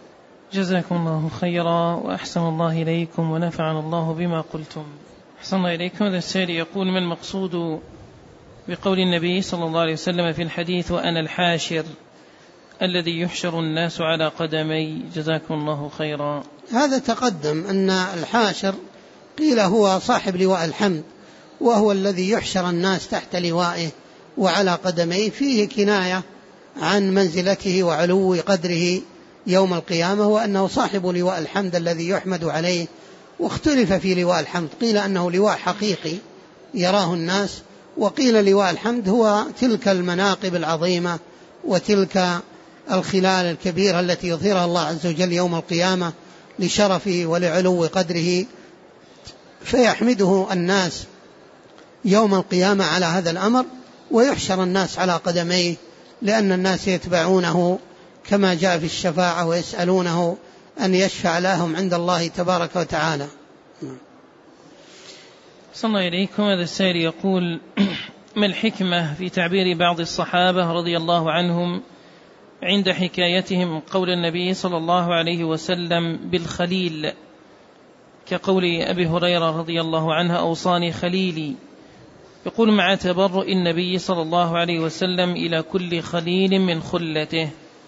جزاكم الله خيرا وأحسن الله إليكم ونفعنا الله بما قلتم. أحسن الله إليكم. هذا السائل يقول: ما المقصود بقول النبي صلى الله عليه وسلم في الحديث وأنا الحاشر الذي يحشر الناس على قدمي؟ جزاكم الله خيرا. هذا تقدم أن الحاشر قيل هو صاحب لواء الحمد، وهو الذي يحشر الناس تحت لوائه وعلى قدميه، فيه كناية عن منزلته وعلو قدره يوم القيامة، وأنه صاحب لواء الحمد الذي يحمد عليه. واختلف في لواء الحمد، قيل أنه لواء حقيقي يراه الناس، وقيل لواء الحمد هو تلك المناقب العظيمة وتلك الخلال الكبيرة التي يظهرها الله عز وجل يوم القيامة لشرفه ولعلو قدره، فيحمده الناس يوم القيامة على هذا الأمر، ويحشر الناس على قدميه، لأن الناس يتبعونه كما جاء في الشفاعة ويسألونه أن يشفع لهم عند الله تبارك وتعالى. صلى الله إليكم. هذا السائل يقول: ما الحكمة في تعبير بعض الصحابة رضي الله عنهم عند حكايتهم قول النبي صلى الله عليه وسلم بالخليل، كقول أبي هريرة رضي الله عنه: أوصاني خليلي، يقول مع تبرؤ النبي صلى الله عليه وسلم إلى كل خليل من خلته؟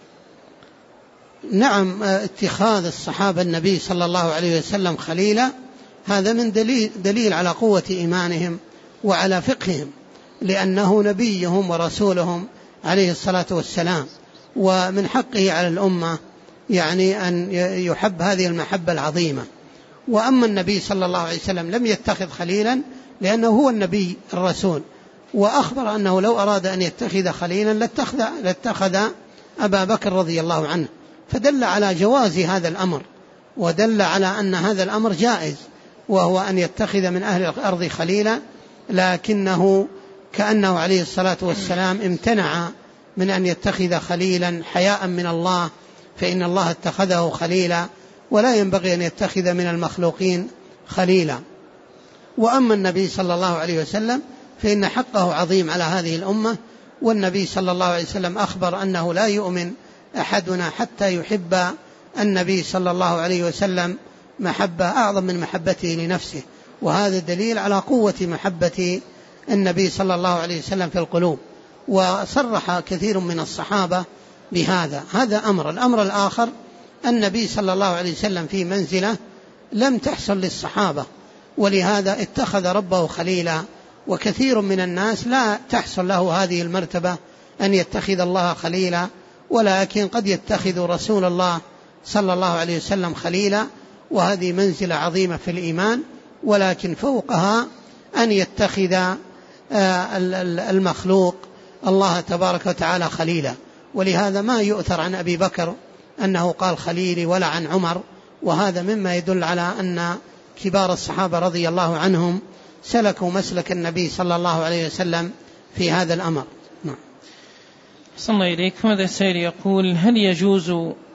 نعم، اتخاذ الصحابة النبي صلى الله عليه وسلم خليلا هذا من دليل على قوة إيمانهم وعلى فقههم، لأنه نبيهم ورسولهم عليه الصلاة والسلام، ومن حقه على الأمة يعني أن يحب هذه المحبة العظيمة. وأما النبي صلى الله عليه وسلم لم يتخذ خليلا لأنه هو النبي الرسول، وأخبر أنه لو أراد أن يتخذ خليلا لاتخذ أبا بكر رضي الله عنه، فدل على جواز هذا الأمر، ودل على أن هذا الأمر جائز، وهو أن يتخذ من أهل الأرض خليلا، لكنه كأنه عليه الصلاة والسلام امتنع من أن يتخذ خليلا حياء من الله، فإن الله اتخذه خليلا، ولا ينبغي أن يتخذ من المخلوقين خليلا. وأما النبي صلى الله عليه وسلم فإن حقه عظيم على هذه الأمة، والنبي صلى الله عليه وسلم أخبر أنه لا يؤمن أحدنا حتى يحب النبي صلى الله عليه وسلم محبة أعظم من محبته لنفسه، وهذا دليل على قوة محبة النبي صلى الله عليه وسلم في القلوب، وصرح كثير من الصحابة بهذا. هذا أمر. الأمر الآخر: النبي صلى الله عليه وسلم في منزلة لم تحصل للصحابة، ولهذا اتخذ ربه خليلا، وكثير من الناس لا تحصل له هذه المرتبة أن يتخذ الله خليلا، ولكن قد يتخذ رسول الله صلى الله عليه وسلم خليلا، وهذه منزلة عظيمة في الإيمان، ولكن فوقها أن يتخذ المخلوق الله تبارك وتعالى خليلا. ولهذا ما يؤثر عن أبي بكر أنه قال خليلي ولا عن عمر، وهذا مما يدل على أن كبار الصحابة رضي الله عنهم سلكوا مسلك النبي صلى الله عليه وسلم في هذا الأمر. نعم. صلى الله إليكم. هذا السائل يقول: هل يجوز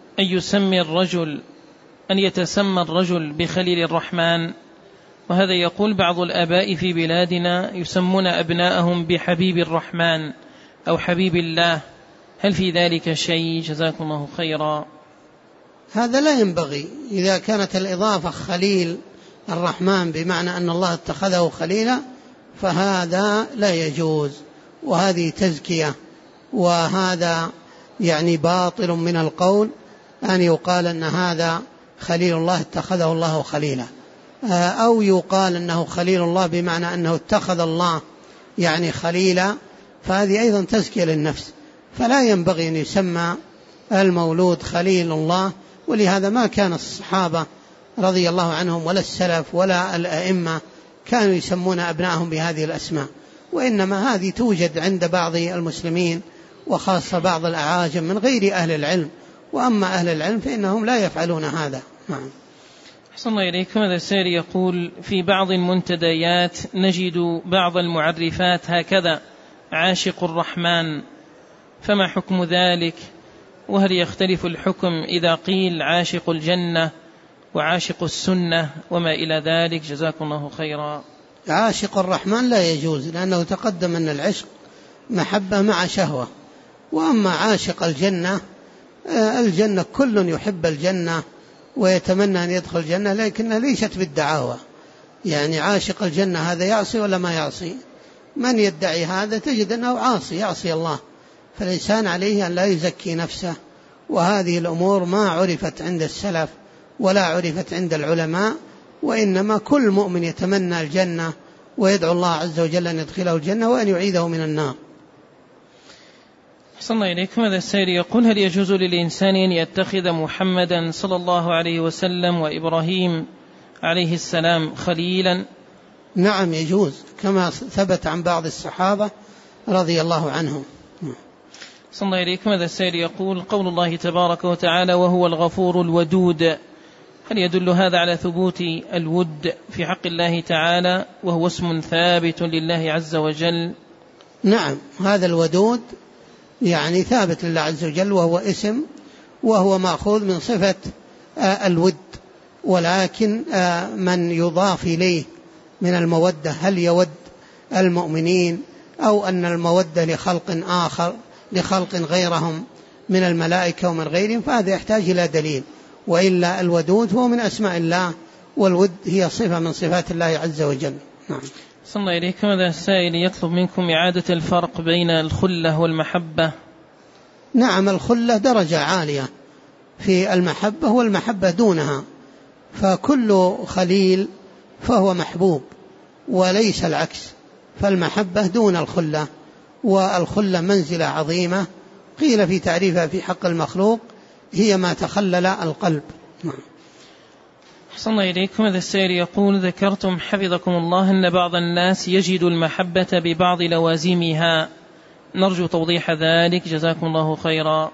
أن يتسمى الرجل بخليل الرحمن؟ وهذا يقول بعض الآباء في بلادنا يسمون أبناءهم بحبيب الرحمن أو حبيب الله، هل في ذلك شيء؟ جزاكم الله خيرا. هذا لا ينبغي. إذا كانت الإضافة خليل الرحمن بمعنى أن الله اتخذه خليلا فهذا لا يجوز، وهذه تزكية، وهذا يعني باطل من القول أن يقال أن هذا خليل الله اتخذه الله خليلا، أو يقال أنه خليل الله بمعنى أنه اتخذ الله يعني خليلا، فهذه أيضا تزكية للنفس، فلا ينبغي أن يسمى المولود خليل الله. ولهذا ما كان الصحابة رضي الله عنهم ولا السلف ولا الأئمة كانوا يسمون أبنائهم بهذه الأسماء، وإنما هذه توجد عند بعض المسلمين وخاصة بعض الأعاجم من غير أهل العلم، وأما أهل العلم فإنهم لا يفعلون هذا. نعم. أحسن الله إليكم. هذا السائل يقول: في بعض المنتديات نجد بعض المعرفات هكذا: عاشق الرحمن، فما حكم ذلك؟ وهل يختلف الحكم إذا قيل عاشق الجنة وعاشق السنة وما إلى ذلك؟ جزاكم الله خيرا. عاشق الرحمن لا يجوز، لأنه تقدم أن العشق محبة مع شهوة، وأما عاشق الجنة الجنة كل يحب الجنة ويتمنى أن يدخل الجنة، لكنها ليست بالدعاوى، يعني عاشق الجنة هذا يعصي ولا ما يعصي؟ من يدعي هذا تجد أنه عاصي، يعصي الله، فالإنسان عليه أن لا يزكي نفسه. وهذه الأمور ما عرفت عند السلف ولا عرفت عند العلماء، وإنما كل مؤمن يتمنى الجنة ويدعو الله عز وجل أن يدخله الجنة وأن يعيده من النار. أحسن الله إليكم. هذا السائل يقول: هل يجوز للإنسان أن يتخذ محمدا صلى الله عليه وسلم وإبراهيم عليه السلام خليلا؟ نعم يجوز، كما ثبت عن بعض الصحابة رضي الله عنهم. أحسن الله إليكم. هذا السائل يقول: قول الله تبارك وتعالى: وهو الغفور الودود، هل يدل هذا على ثبوت الود في حق الله تعالى وهو اسم ثابت لله عز وجل؟ نعم، هذا الودود يعني ثابت لله عز وجل، وهو اسم، وهو مأخوذ من صفة الود، ولكن من يضاف إليه من المودة، هل يود المؤمنين أو أن المودة لخلق آخر، لخلق غيرهم من الملائكة ومن غيرهم، فهذا يحتاج إلى دليل. وإلا الودود هو من أسماء الله، والود هي صفة من صفات الله عز وجل. نعم. صلى الله عليكم. هذا السائل يطلب منكم إعادة الفرق بين الخلة والمحبة. نعم، الخلة درجة عالية في المحبة، والمحبة دونها، فكل خليل فهو محبوب وليس العكس، فالمحبة دون الخلة، والخلة منزلة عظيمة، قيل في تعريفها في حق المخلوق هي ما تخلل القلب. أحسن الله إليكم. هذا السائل يقول: ذكرتم حفظكم الله أن بعض الناس يجد المحبة ببعض لوازمها، نرجو توضيح ذلك جزاكم الله خيرا.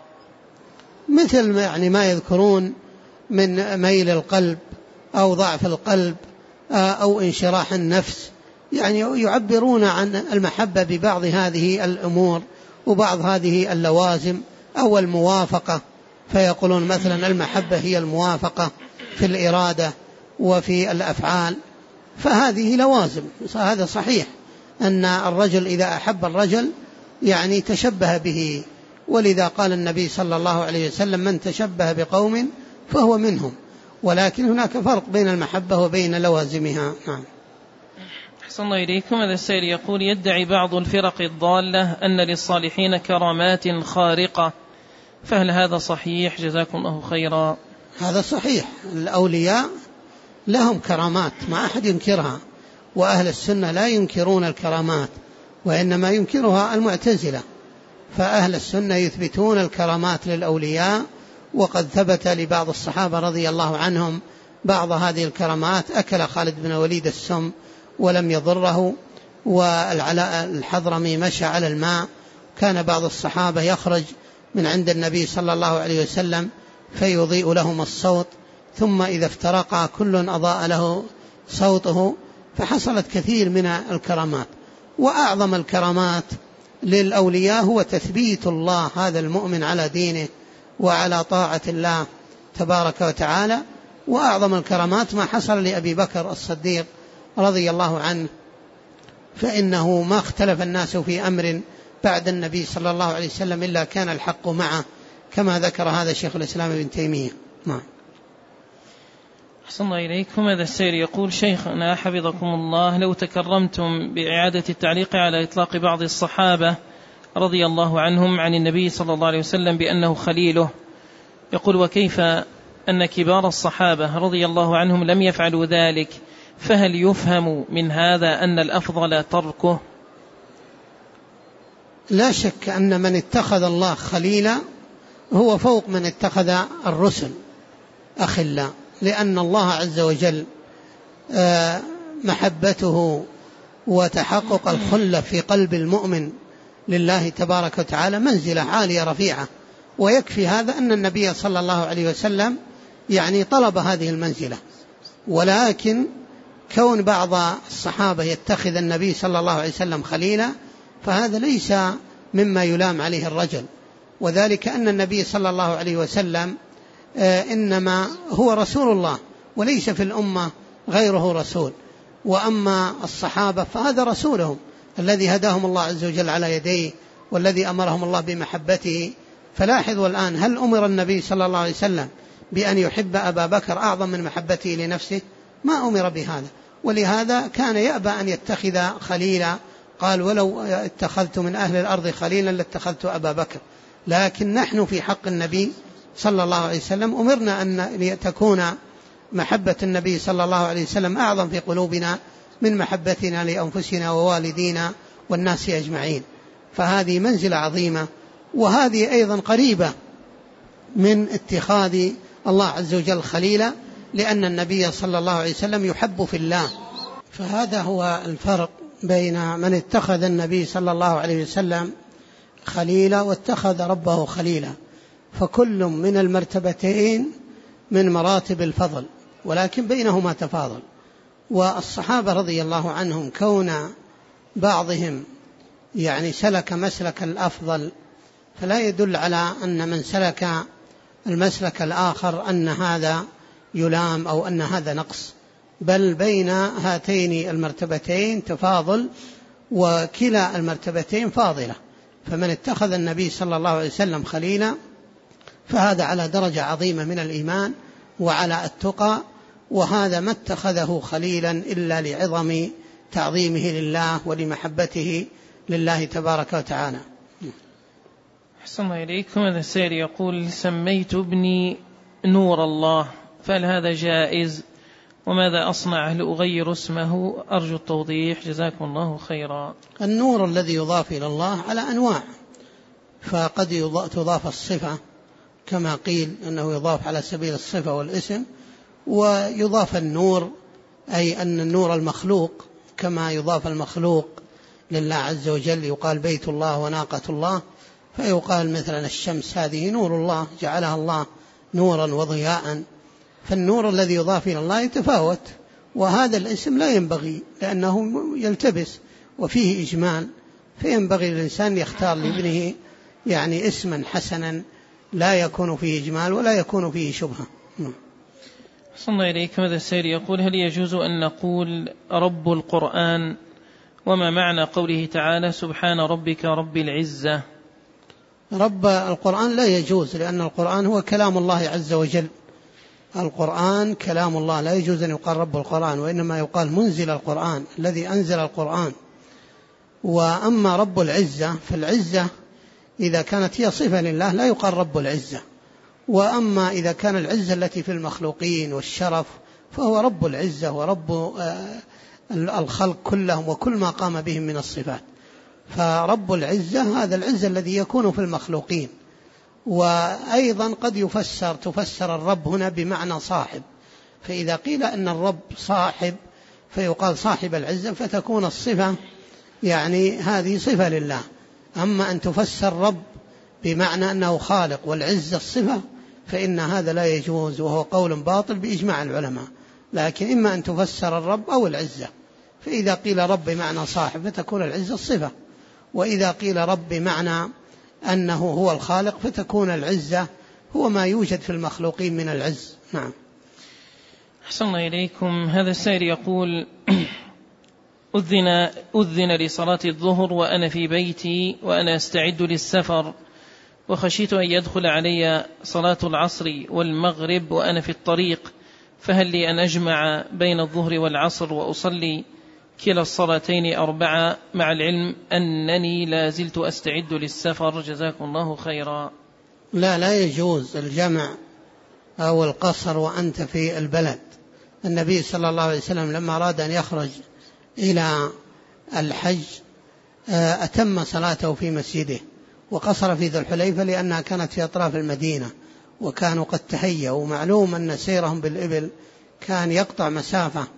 مثل يعني ما يذكرون من ميل القلب أو ضعف القلب أو انشراح النفس، يعني يعبرون عن المحبة ببعض هذه الأمور وبعض هذه اللوازم أو الموافقة، فيقولون مثلا المحبة هي الموافقة في الإرادة وفي الأفعال، فهذه لوازم. هذا صحيح أن الرجل إذا أحب الرجل يعني تشبه به، ولذا قال النبي صلى الله عليه وسلم: من تشبه بقوم فهو منهم. ولكن هناك فرق بين المحبة وبين لوازمها. نعم. أحسن الله إليكم. هذا السائل يقول: يدعي بعض الفرق الضالة أن للصالحين كرامات خارقة، فهل هذا صحيح جزاكم الله خيرا؟ هذا صحيح، الأولياء لهم كرامات ما أحد ينكرها، وأهل السنة لا ينكرون الكرامات، وإنما ينكرها المعتزلة، فأهل السنة يثبتون الكرامات للأولياء، وقد ثبت لبعض الصحابة رضي الله عنهم بعض هذه الكرامات. أكل خالد بن وليد السم ولم يضره، والعلاء الحضرمي مشى على الماء، كان بعض الصحابة يخرج من عند النبي صلى الله عليه وسلم فيضيء لهم الصوت، ثم إذا افترقا كل أضاء له صوته، فحصلت كثير من الكرامات. وأعظم الكرامات للأولياء هو تثبيت الله هذا المؤمن على دينه وعلى طاعة الله تبارك وتعالى. وأعظم الكرامات ما حصل لأبي بكر الصديق رضي الله عنه، فإنه ما اختلف الناس في أمر بعد النبي صلى الله عليه وسلم إلا كان الحق معه، كما ذكر هذا شيخ الإسلام ابن تيمية. نعم. أحسن الله إليكم. هذا السائل يقول: شيخنا حفظكم الله، لو تكرمتم بإعادة التعليق على إطلاق بعض الصحابة رضي الله عنهم عن النبي صلى الله عليه وسلم بأنه خليله، يقول: وكيف أن كبار الصحابة رضي الله عنهم لم يفعلوا ذلك، فهل يفهم من هذا أن الأفضل تركه؟ لا شك أن من اتخذ الله خليلا هو فوق من اتخذ الرسل أخلا، لأن الله عز وجل محبته وتحقق الخلة في قلب المؤمن لله تبارك وتعالى منزلة عالية رفيعة، ويكفي هذا أن النبي صلى الله عليه وسلم يعني طلب هذه المنزلة. ولكن كون بعض الصحابة يتخذ النبي صلى الله عليه وسلم خليلا فهذا ليس مما يلام عليه الرجل، وذلك أن النبي صلى الله عليه وسلم إنما هو رسول الله، وليس في الأمة غيره رسول. وأما الصحابة فهذا رسولهم الذي هداهم الله عز وجل على يديه، والذي أمرهم الله بمحبته. فلاحظوا الآن، هل أمر النبي صلى الله عليه وسلم بأن يحب أبا بكر أعظم من محبته لنفسه؟ ما أمر بهذا، ولهذا كان يأبى أن يتخذ خليلا، قال: ولو اتخذت من أهل الأرض خليلا لاتخذت أبا بكر. لكن نحن في حق النبي صلى الله عليه وسلم أمرنا أن تكون محبة النبي صلى الله عليه وسلم أعظم في قلوبنا من محبتنا لأنفسنا ووالدينا والناس أجمعين. فهذه منزلة عظيمة، وهذه أيضا قريبة من اتخاذ الله عز وجل خليلا، لأن النبي صلى الله عليه وسلم يحب في الله. فهذا هو الفرق بين من اتخذ النبي صلى الله عليه وسلم خليلا واتخذ ربه خليلا، فكل من المرتبتين من مراتب الفضل، ولكن بينهما تفاضل. والصحابة رضي الله عنهم كون بعضهم يعني سلك مسلك الأفضل فلا يدل على أن من سلك المسلك الآخر أن هذا يلام أو أن هذا نقص، بل بين هاتين المرتبتين تفاضل، وكلا المرتبتين فاضلة. فمن اتخذ النبي صلى الله عليه وسلم خليلا فهذا على درجة عظيمة من الإيمان وعلى التقى، وهذا ما اتخذه خليلا إلا لعظم تعظيمه لله ولمحبته لله تبارك وتعالى. أحسن الله إليكم. هذا السائل يقول: سميت ابني نور الله، فهل هذا جائز؟ وماذا أصنع؟ هل أغير اسمه؟ أرجو التوضيح جزاكم الله خيرا. النور الذي يضاف إلى الله على أنواع، فقد تضاف الصفة كما قيل أنه يضاف على سبيل الصفة والاسم، ويضاف النور أي أن النور المخلوق كما يضاف المخلوق لله عز وجل، يقال بيت الله وناقة الله، فيقال مثلا الشمس هذه نور الله جعلها الله نورا وضياء. فالنور الذي يضاف إلى الله يتفاوت، وهذا الاسم لا ينبغي لأنه يلتبس وفيه إجمال، فينبغي للإنسان يختار لابنه يعني اسما حسنا لا يكون فيه إجمال ولا يكون فيه شبهة. صلى الله إليك. هذا السائل يقول: هل يجوز أن نقول رب القرآن؟ وما معنى قوله تعالى سبحان ربك رب العزة؟ رب القرآن لا يجوز، لأن القرآن هو كلام الله عز وجل، القرآن كلام الله، لا يجوز أن يقال رب القرآن، وإنما يقال منزل القرآن الذي أنزل القرآن. وأما رب العزة فالعزة إذا كانت هي صفة لله لا يقال رب العزة، وأما إذا كان العزة التي في المخلوقين والشرف فهو رب العزة ورب الخلق كلهم وكل ما قام بهم من الصفات. فرب العزة هذا العزة الذي يكون في المخلوقين. وأيضا قد تفسر الرب هنا بمعنى صاحب، فإذا قيل أن الرب صاحب فيقال صاحب العزة، فتكون الصفة يعني هذه صفة لله. أما أن تفسر رب بمعنى أنه خالق والعزة الصفة فإن هذا لا يجوز، وهو قول باطل بإجماع العلماء. لكن إما أن تفسر الرب أو العزة، فإذا قيل رب بمعنى صاحب فتكون العزة الصفة، وإذا قيل رب بمعنى أنه هو الخالق فتكون العزة هو ما يوجد في المخلوقين من العز. نعم. أحسن الله إليكم. هذا السائل يقول: أذن لصلاة الظهر وأنا في بيتي وأنا أستعد للسفر، وخشيت أن يدخل علي صلاة العصر والمغرب وأنا في الطريق، فهل لي أن أجمع بين الظهر والعصر وأصلي كلا الصلاتين 4 مع العلم أنني لا زلت أستعد للسفر؟ جزاكم الله خيرا. لا يجوز الجمع أو القصر وأنت في البلد. النبي صلى الله عليه وسلم لما أراد أن يخرج إلى الحج أتم صلاته في مسجده وقصر في ذي الحليفة لأنها كانت في أطراف المدينة وكانوا قد تهيأوا، ومعلوم أن سيرهم بالإبل كان يقطع مسافة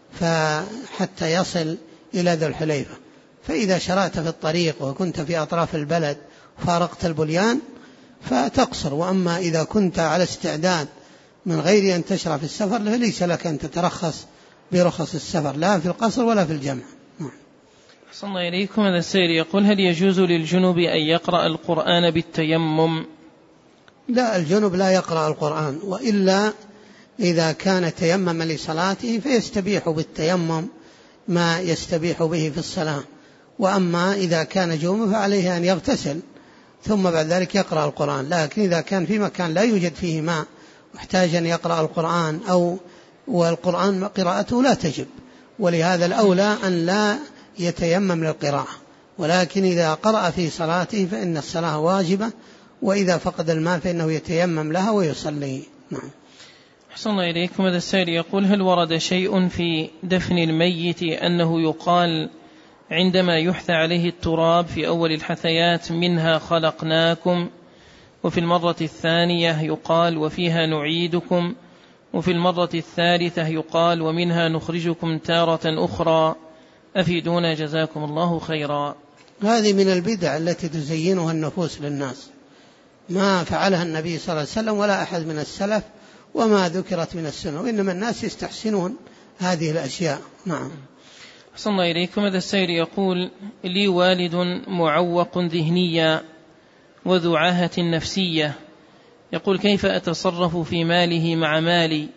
حتى يصل إلى ذي الحليفة. فإذا شرعت في الطريق وكنت في أطراف البلد فارقت البليان فتقصر، وأما إذا كنت على استعداد من غير أن تشرع في السفر فليس لك أن تترخص برخص السفر لا في القصر ولا في الجمع. صلى الله إليكم. هذا السائل يقول: هل يجوز للجنوب أن يقرأ القرآن بالتيمم؟ لا، الجنوب لا يقرأ القرآن، وإلا إذا كان تيمم لصلاته فيستبيح بالتيمم ما يستبيح به في الصلاة. وأما إذا كان جنوبا فعليه أن يغتسل ثم بعد ذلك يقرأ القرآن. لكن إذا كان في مكان لا يوجد فيه ماء واحتاج أن يقرأ القرآن والقرآن قراءته لا تجب، ولهذا الأولى أن لا يتيمم للقراءة، ولكن إذا قرأ في صلاته فإن الصلاة واجبة، وإذا فقد الماء فإنه يتيمم لها ويصلي. نعم. أحسن الله إليكم. هذا السائل يقول: هل ورد شيء في دفن الميت أنه يقال عندما يحثى عليه التراب في أول الحثيات منها خلقناكم، وفي المرة الثانية يقال وفيها نعيدكم، وفي المرة الثالثة يقال ومنها نخرجكم تارة أخرى؟ أفيدونا جزاكم الله خيرا. هذه من البدع التي تزينها النفوس للناس، ما فعلها النبي صلى الله عليه وسلم ولا أحد من السلف، وما ذكرت من السنة، وإنما الناس يستحسنون هذه الأشياء. نعم. أحسن الله إليكم. هذا السائل يقول: لي والد معوق ذهنيا وذو عاهة نفسية، يقول: كيف أتصرف في ماله مع مالي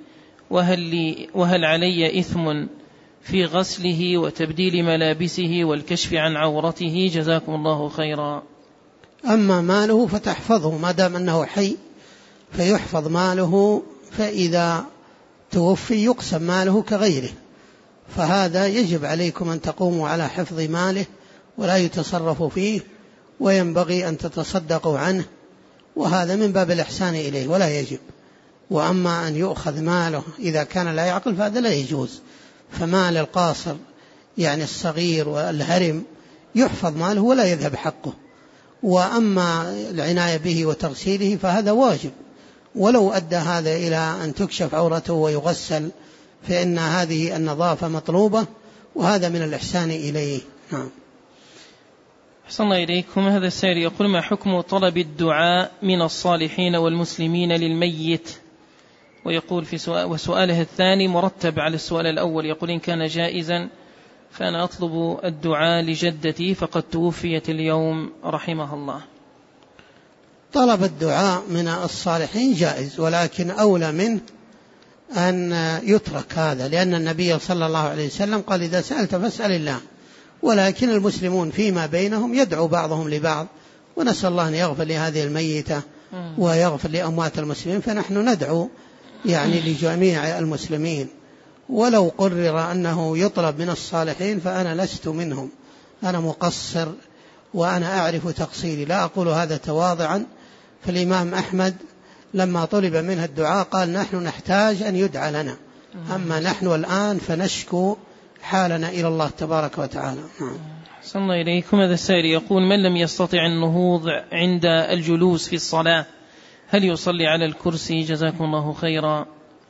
وهل علي إثم في غسله وتبديل ملابسه والكشف عن عورته؟ جزاكم الله خيرا. أما ماله فتحفظه ما دام أنه حي فيحفظ ماله، فإذا توفي يقسم ماله كغيره، فهذا يجب عليكم أن تقوموا على حفظ ماله ولا يتصرفوا فيه، وينبغي أن تتصدقوا عنه، وهذا من باب الإحسان إليه ولا يجب. وأما أن يؤخذ ماله إذا كان لا يعقل فهذا لا يجوز. فمال القاصر يعني الصغير والهرم يحفظ ماله ولا يذهب حقه. وأما العناية به وتغسيله فهذا واجب، ولو أدى هذا إلى أن تكشف عورته ويغسل فإن هذه النظافة مطلوبة، وهذا من الإحسان إليه. نعم. أحسن إليكم. هذا السائل يقول: ما حكم طلب الدعاء من الصالحين والمسلمين للميت؟ ويقول وسؤاله الثاني مرتب على السؤال الأول، يقول: إن كان جائزا فأنا أطلب الدعاء لجدتي فقد توفيت اليوم رحمها الله. طلب الدعاء من الصالحين جائز، ولكن أولى منه أن يترك هذا، لأن النبي صلى الله عليه وسلم قال: إذا سألت فاسأل الله. ولكن المسلمون فيما بينهم يدعو بعضهم لبعض، ونسأل الله أن يغفر لهذه الميتة ويغفر لأموات المسلمين، فنحن ندعو يعني لجميع المسلمين. ولو قرر أنه يطلب من الصالحين فأنا لست منهم، أنا مقصر وأنا أعرف تقصيري، لا أقول هذا تواضعا. فالإمام أحمد لما طلب منه الدعاء قال: نحن نحتاج أن يدعى لنا، أما نحن الآن فنشكو حالنا إلى الله تبارك وتعالى. صلى الله إليكم. هذا السائل يقول: من لم يستطع النهوض عند الجلوس في الصلاة هل يصلي على الكرسي؟ جزاكم الله خيرا.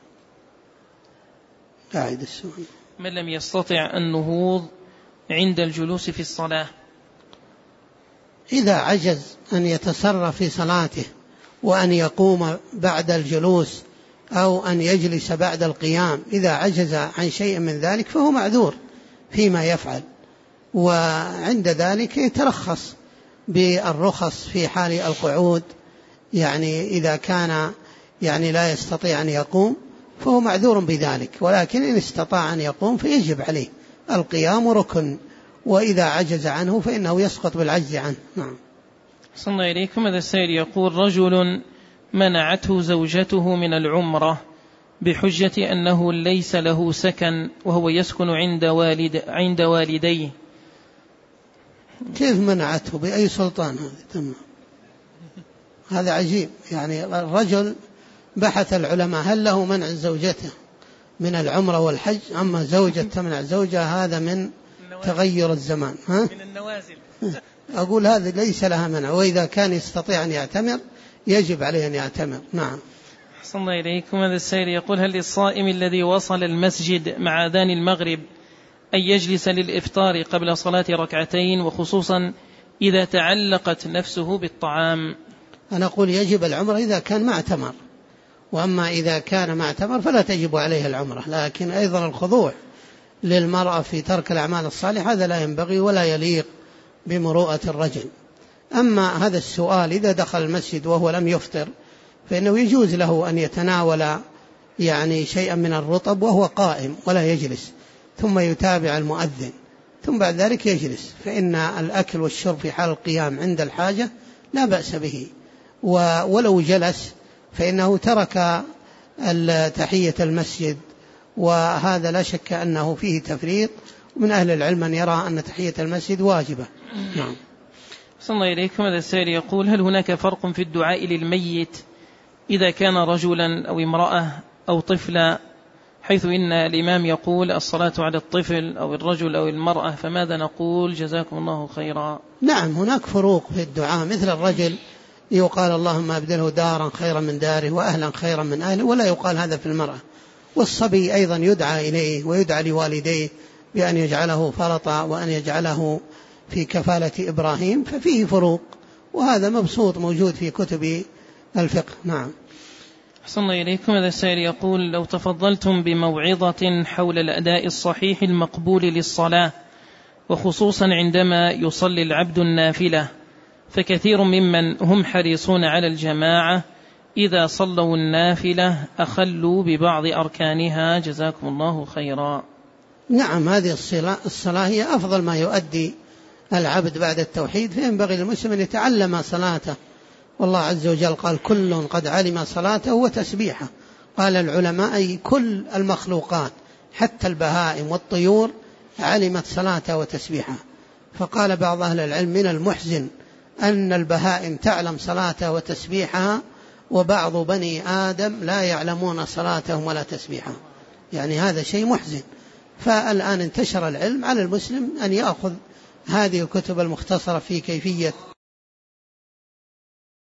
أعيد السؤال. من لم يستطع النهوض عند الجلوس في الصلاة، إذا عجز أن يتصرف في صلاته وأن يقوم بعد الجلوس أو أن يجلس بعد القيام، إذا عجز عن شيء من ذلك فهو معذور فيما يفعل، وعند ذلك يترخص بالرخص في حال القعود، يعني إذا كان يعني لا يستطيع أن يقوم فهو معذور بذلك. ولكن إن استطاع أن يقوم فيجب عليه القيام ركن، وإذا عجز عنه فإنه يسقط بالعجز عنه. نعم. صلى الله إليكم. هذا السائل يقول: رجل منعته زوجته من العمرة بحجة أنه ليس له سكن وهو يسكن عند والديه. كيف منعته؟ بأي سلطان هذا؟ تمام. هذا عجيب. يعني الرجل بحث العلماء هل له منع زوجته من العمرة والحج، أما زوجة تمنع زوجها هذا من تغير الزمان. من النوازل. أقول هذا ليس لها منع، وإذا كان يستطيع أن يعتمر يجب عليه أن يعتمر. نعم. أحسن الله إليكم. هذا السائل يقول: هل للصائم الذي وصل المسجد مع أذان المغرب أن يجلس للإفطار قبل صلاة ركعتين، وخصوصا إذا تعلقت نفسه بالطعام؟ أنا أقول يجب العمرة إذا كان ما اعتمر، وأما إذا كان ما اعتمر فلا تجب عليه العمرة. لكن أيضا الخضوع للمرأة في ترك الأعمال الصالحة هذا لا ينبغي ولا يليق بمروءة الرجل. أما هذا السؤال إذا دخل المسجد وهو لم يفطر فإنه يجوز له أن يتناول يعني شيئا من الرطب وهو قائم ولا يجلس، ثم يتابع المؤذن، ثم بعد ذلك يجلس، فإن الأكل والشرب في حال القيام عند الحاجة لا بأس به. ولو جلس فإنه ترك تحية المسجد، وهذا لا شك أنه فيه تفريط، ومن أهل العلم من يرى أن تحية المسجد واجبة. نعم. صلى الله إليكم. هذا السائل يقول: هل هناك فرق في الدعاء للميت إذا كان رجلا أو امرأة أو طفلا، حيث إن الإمام يقول الصلاة على الطفل أو الرجل أو المرأة، فماذا نقول؟ جزاكم الله خيرا. نعم، هناك فروق في الدعاء. مثل الرجل يقال اللهم أبدله دارا خيرا من داره وأهلا خيرا من أهله، ولا يقال هذا في المرأة. والصبي أيضا يدعى إليه ويدعى لوالديه بأن يجعله فرطا وأن يجعله في كفالة إبراهيم، ففيه فروق، وهذا مبسوط موجود في كتب الفقه. نعم. أحسن الله إليكم. هذا السائل يقول: لو تفضلتم بموعظة حول الأداء الصحيح المقبول للصلاة، وخصوصا عندما يصلي العبد النافلة، فكثير ممن هم حريصون على الجماعة إذا صلوا النافلة أخلوا ببعض أركانها جزاكم الله خيرا. نعم، هذه الصلاة هي أفضل ما يؤدي العبد بعد التوحيد، فينبغي للمسلم أن يتعلم صلاته، والله عز وجل قال كل قد علم صلاته وتسبيحه. قال العلماء أي كل المخلوقات حتى البهائم والطيور علمت صلاته وتسبيحه. فقال بعض أهل العلم من المحزن أن البهائم تعلم صلاته وتسبيحها وبعض بني آدم لا يعلمون صلاتهم ولا تسبيحهم، يعني هذا شيء محزن. فالآن انتشر العلم، على المسلم أن يأخذ هذه الكتب المختصرة في كيفية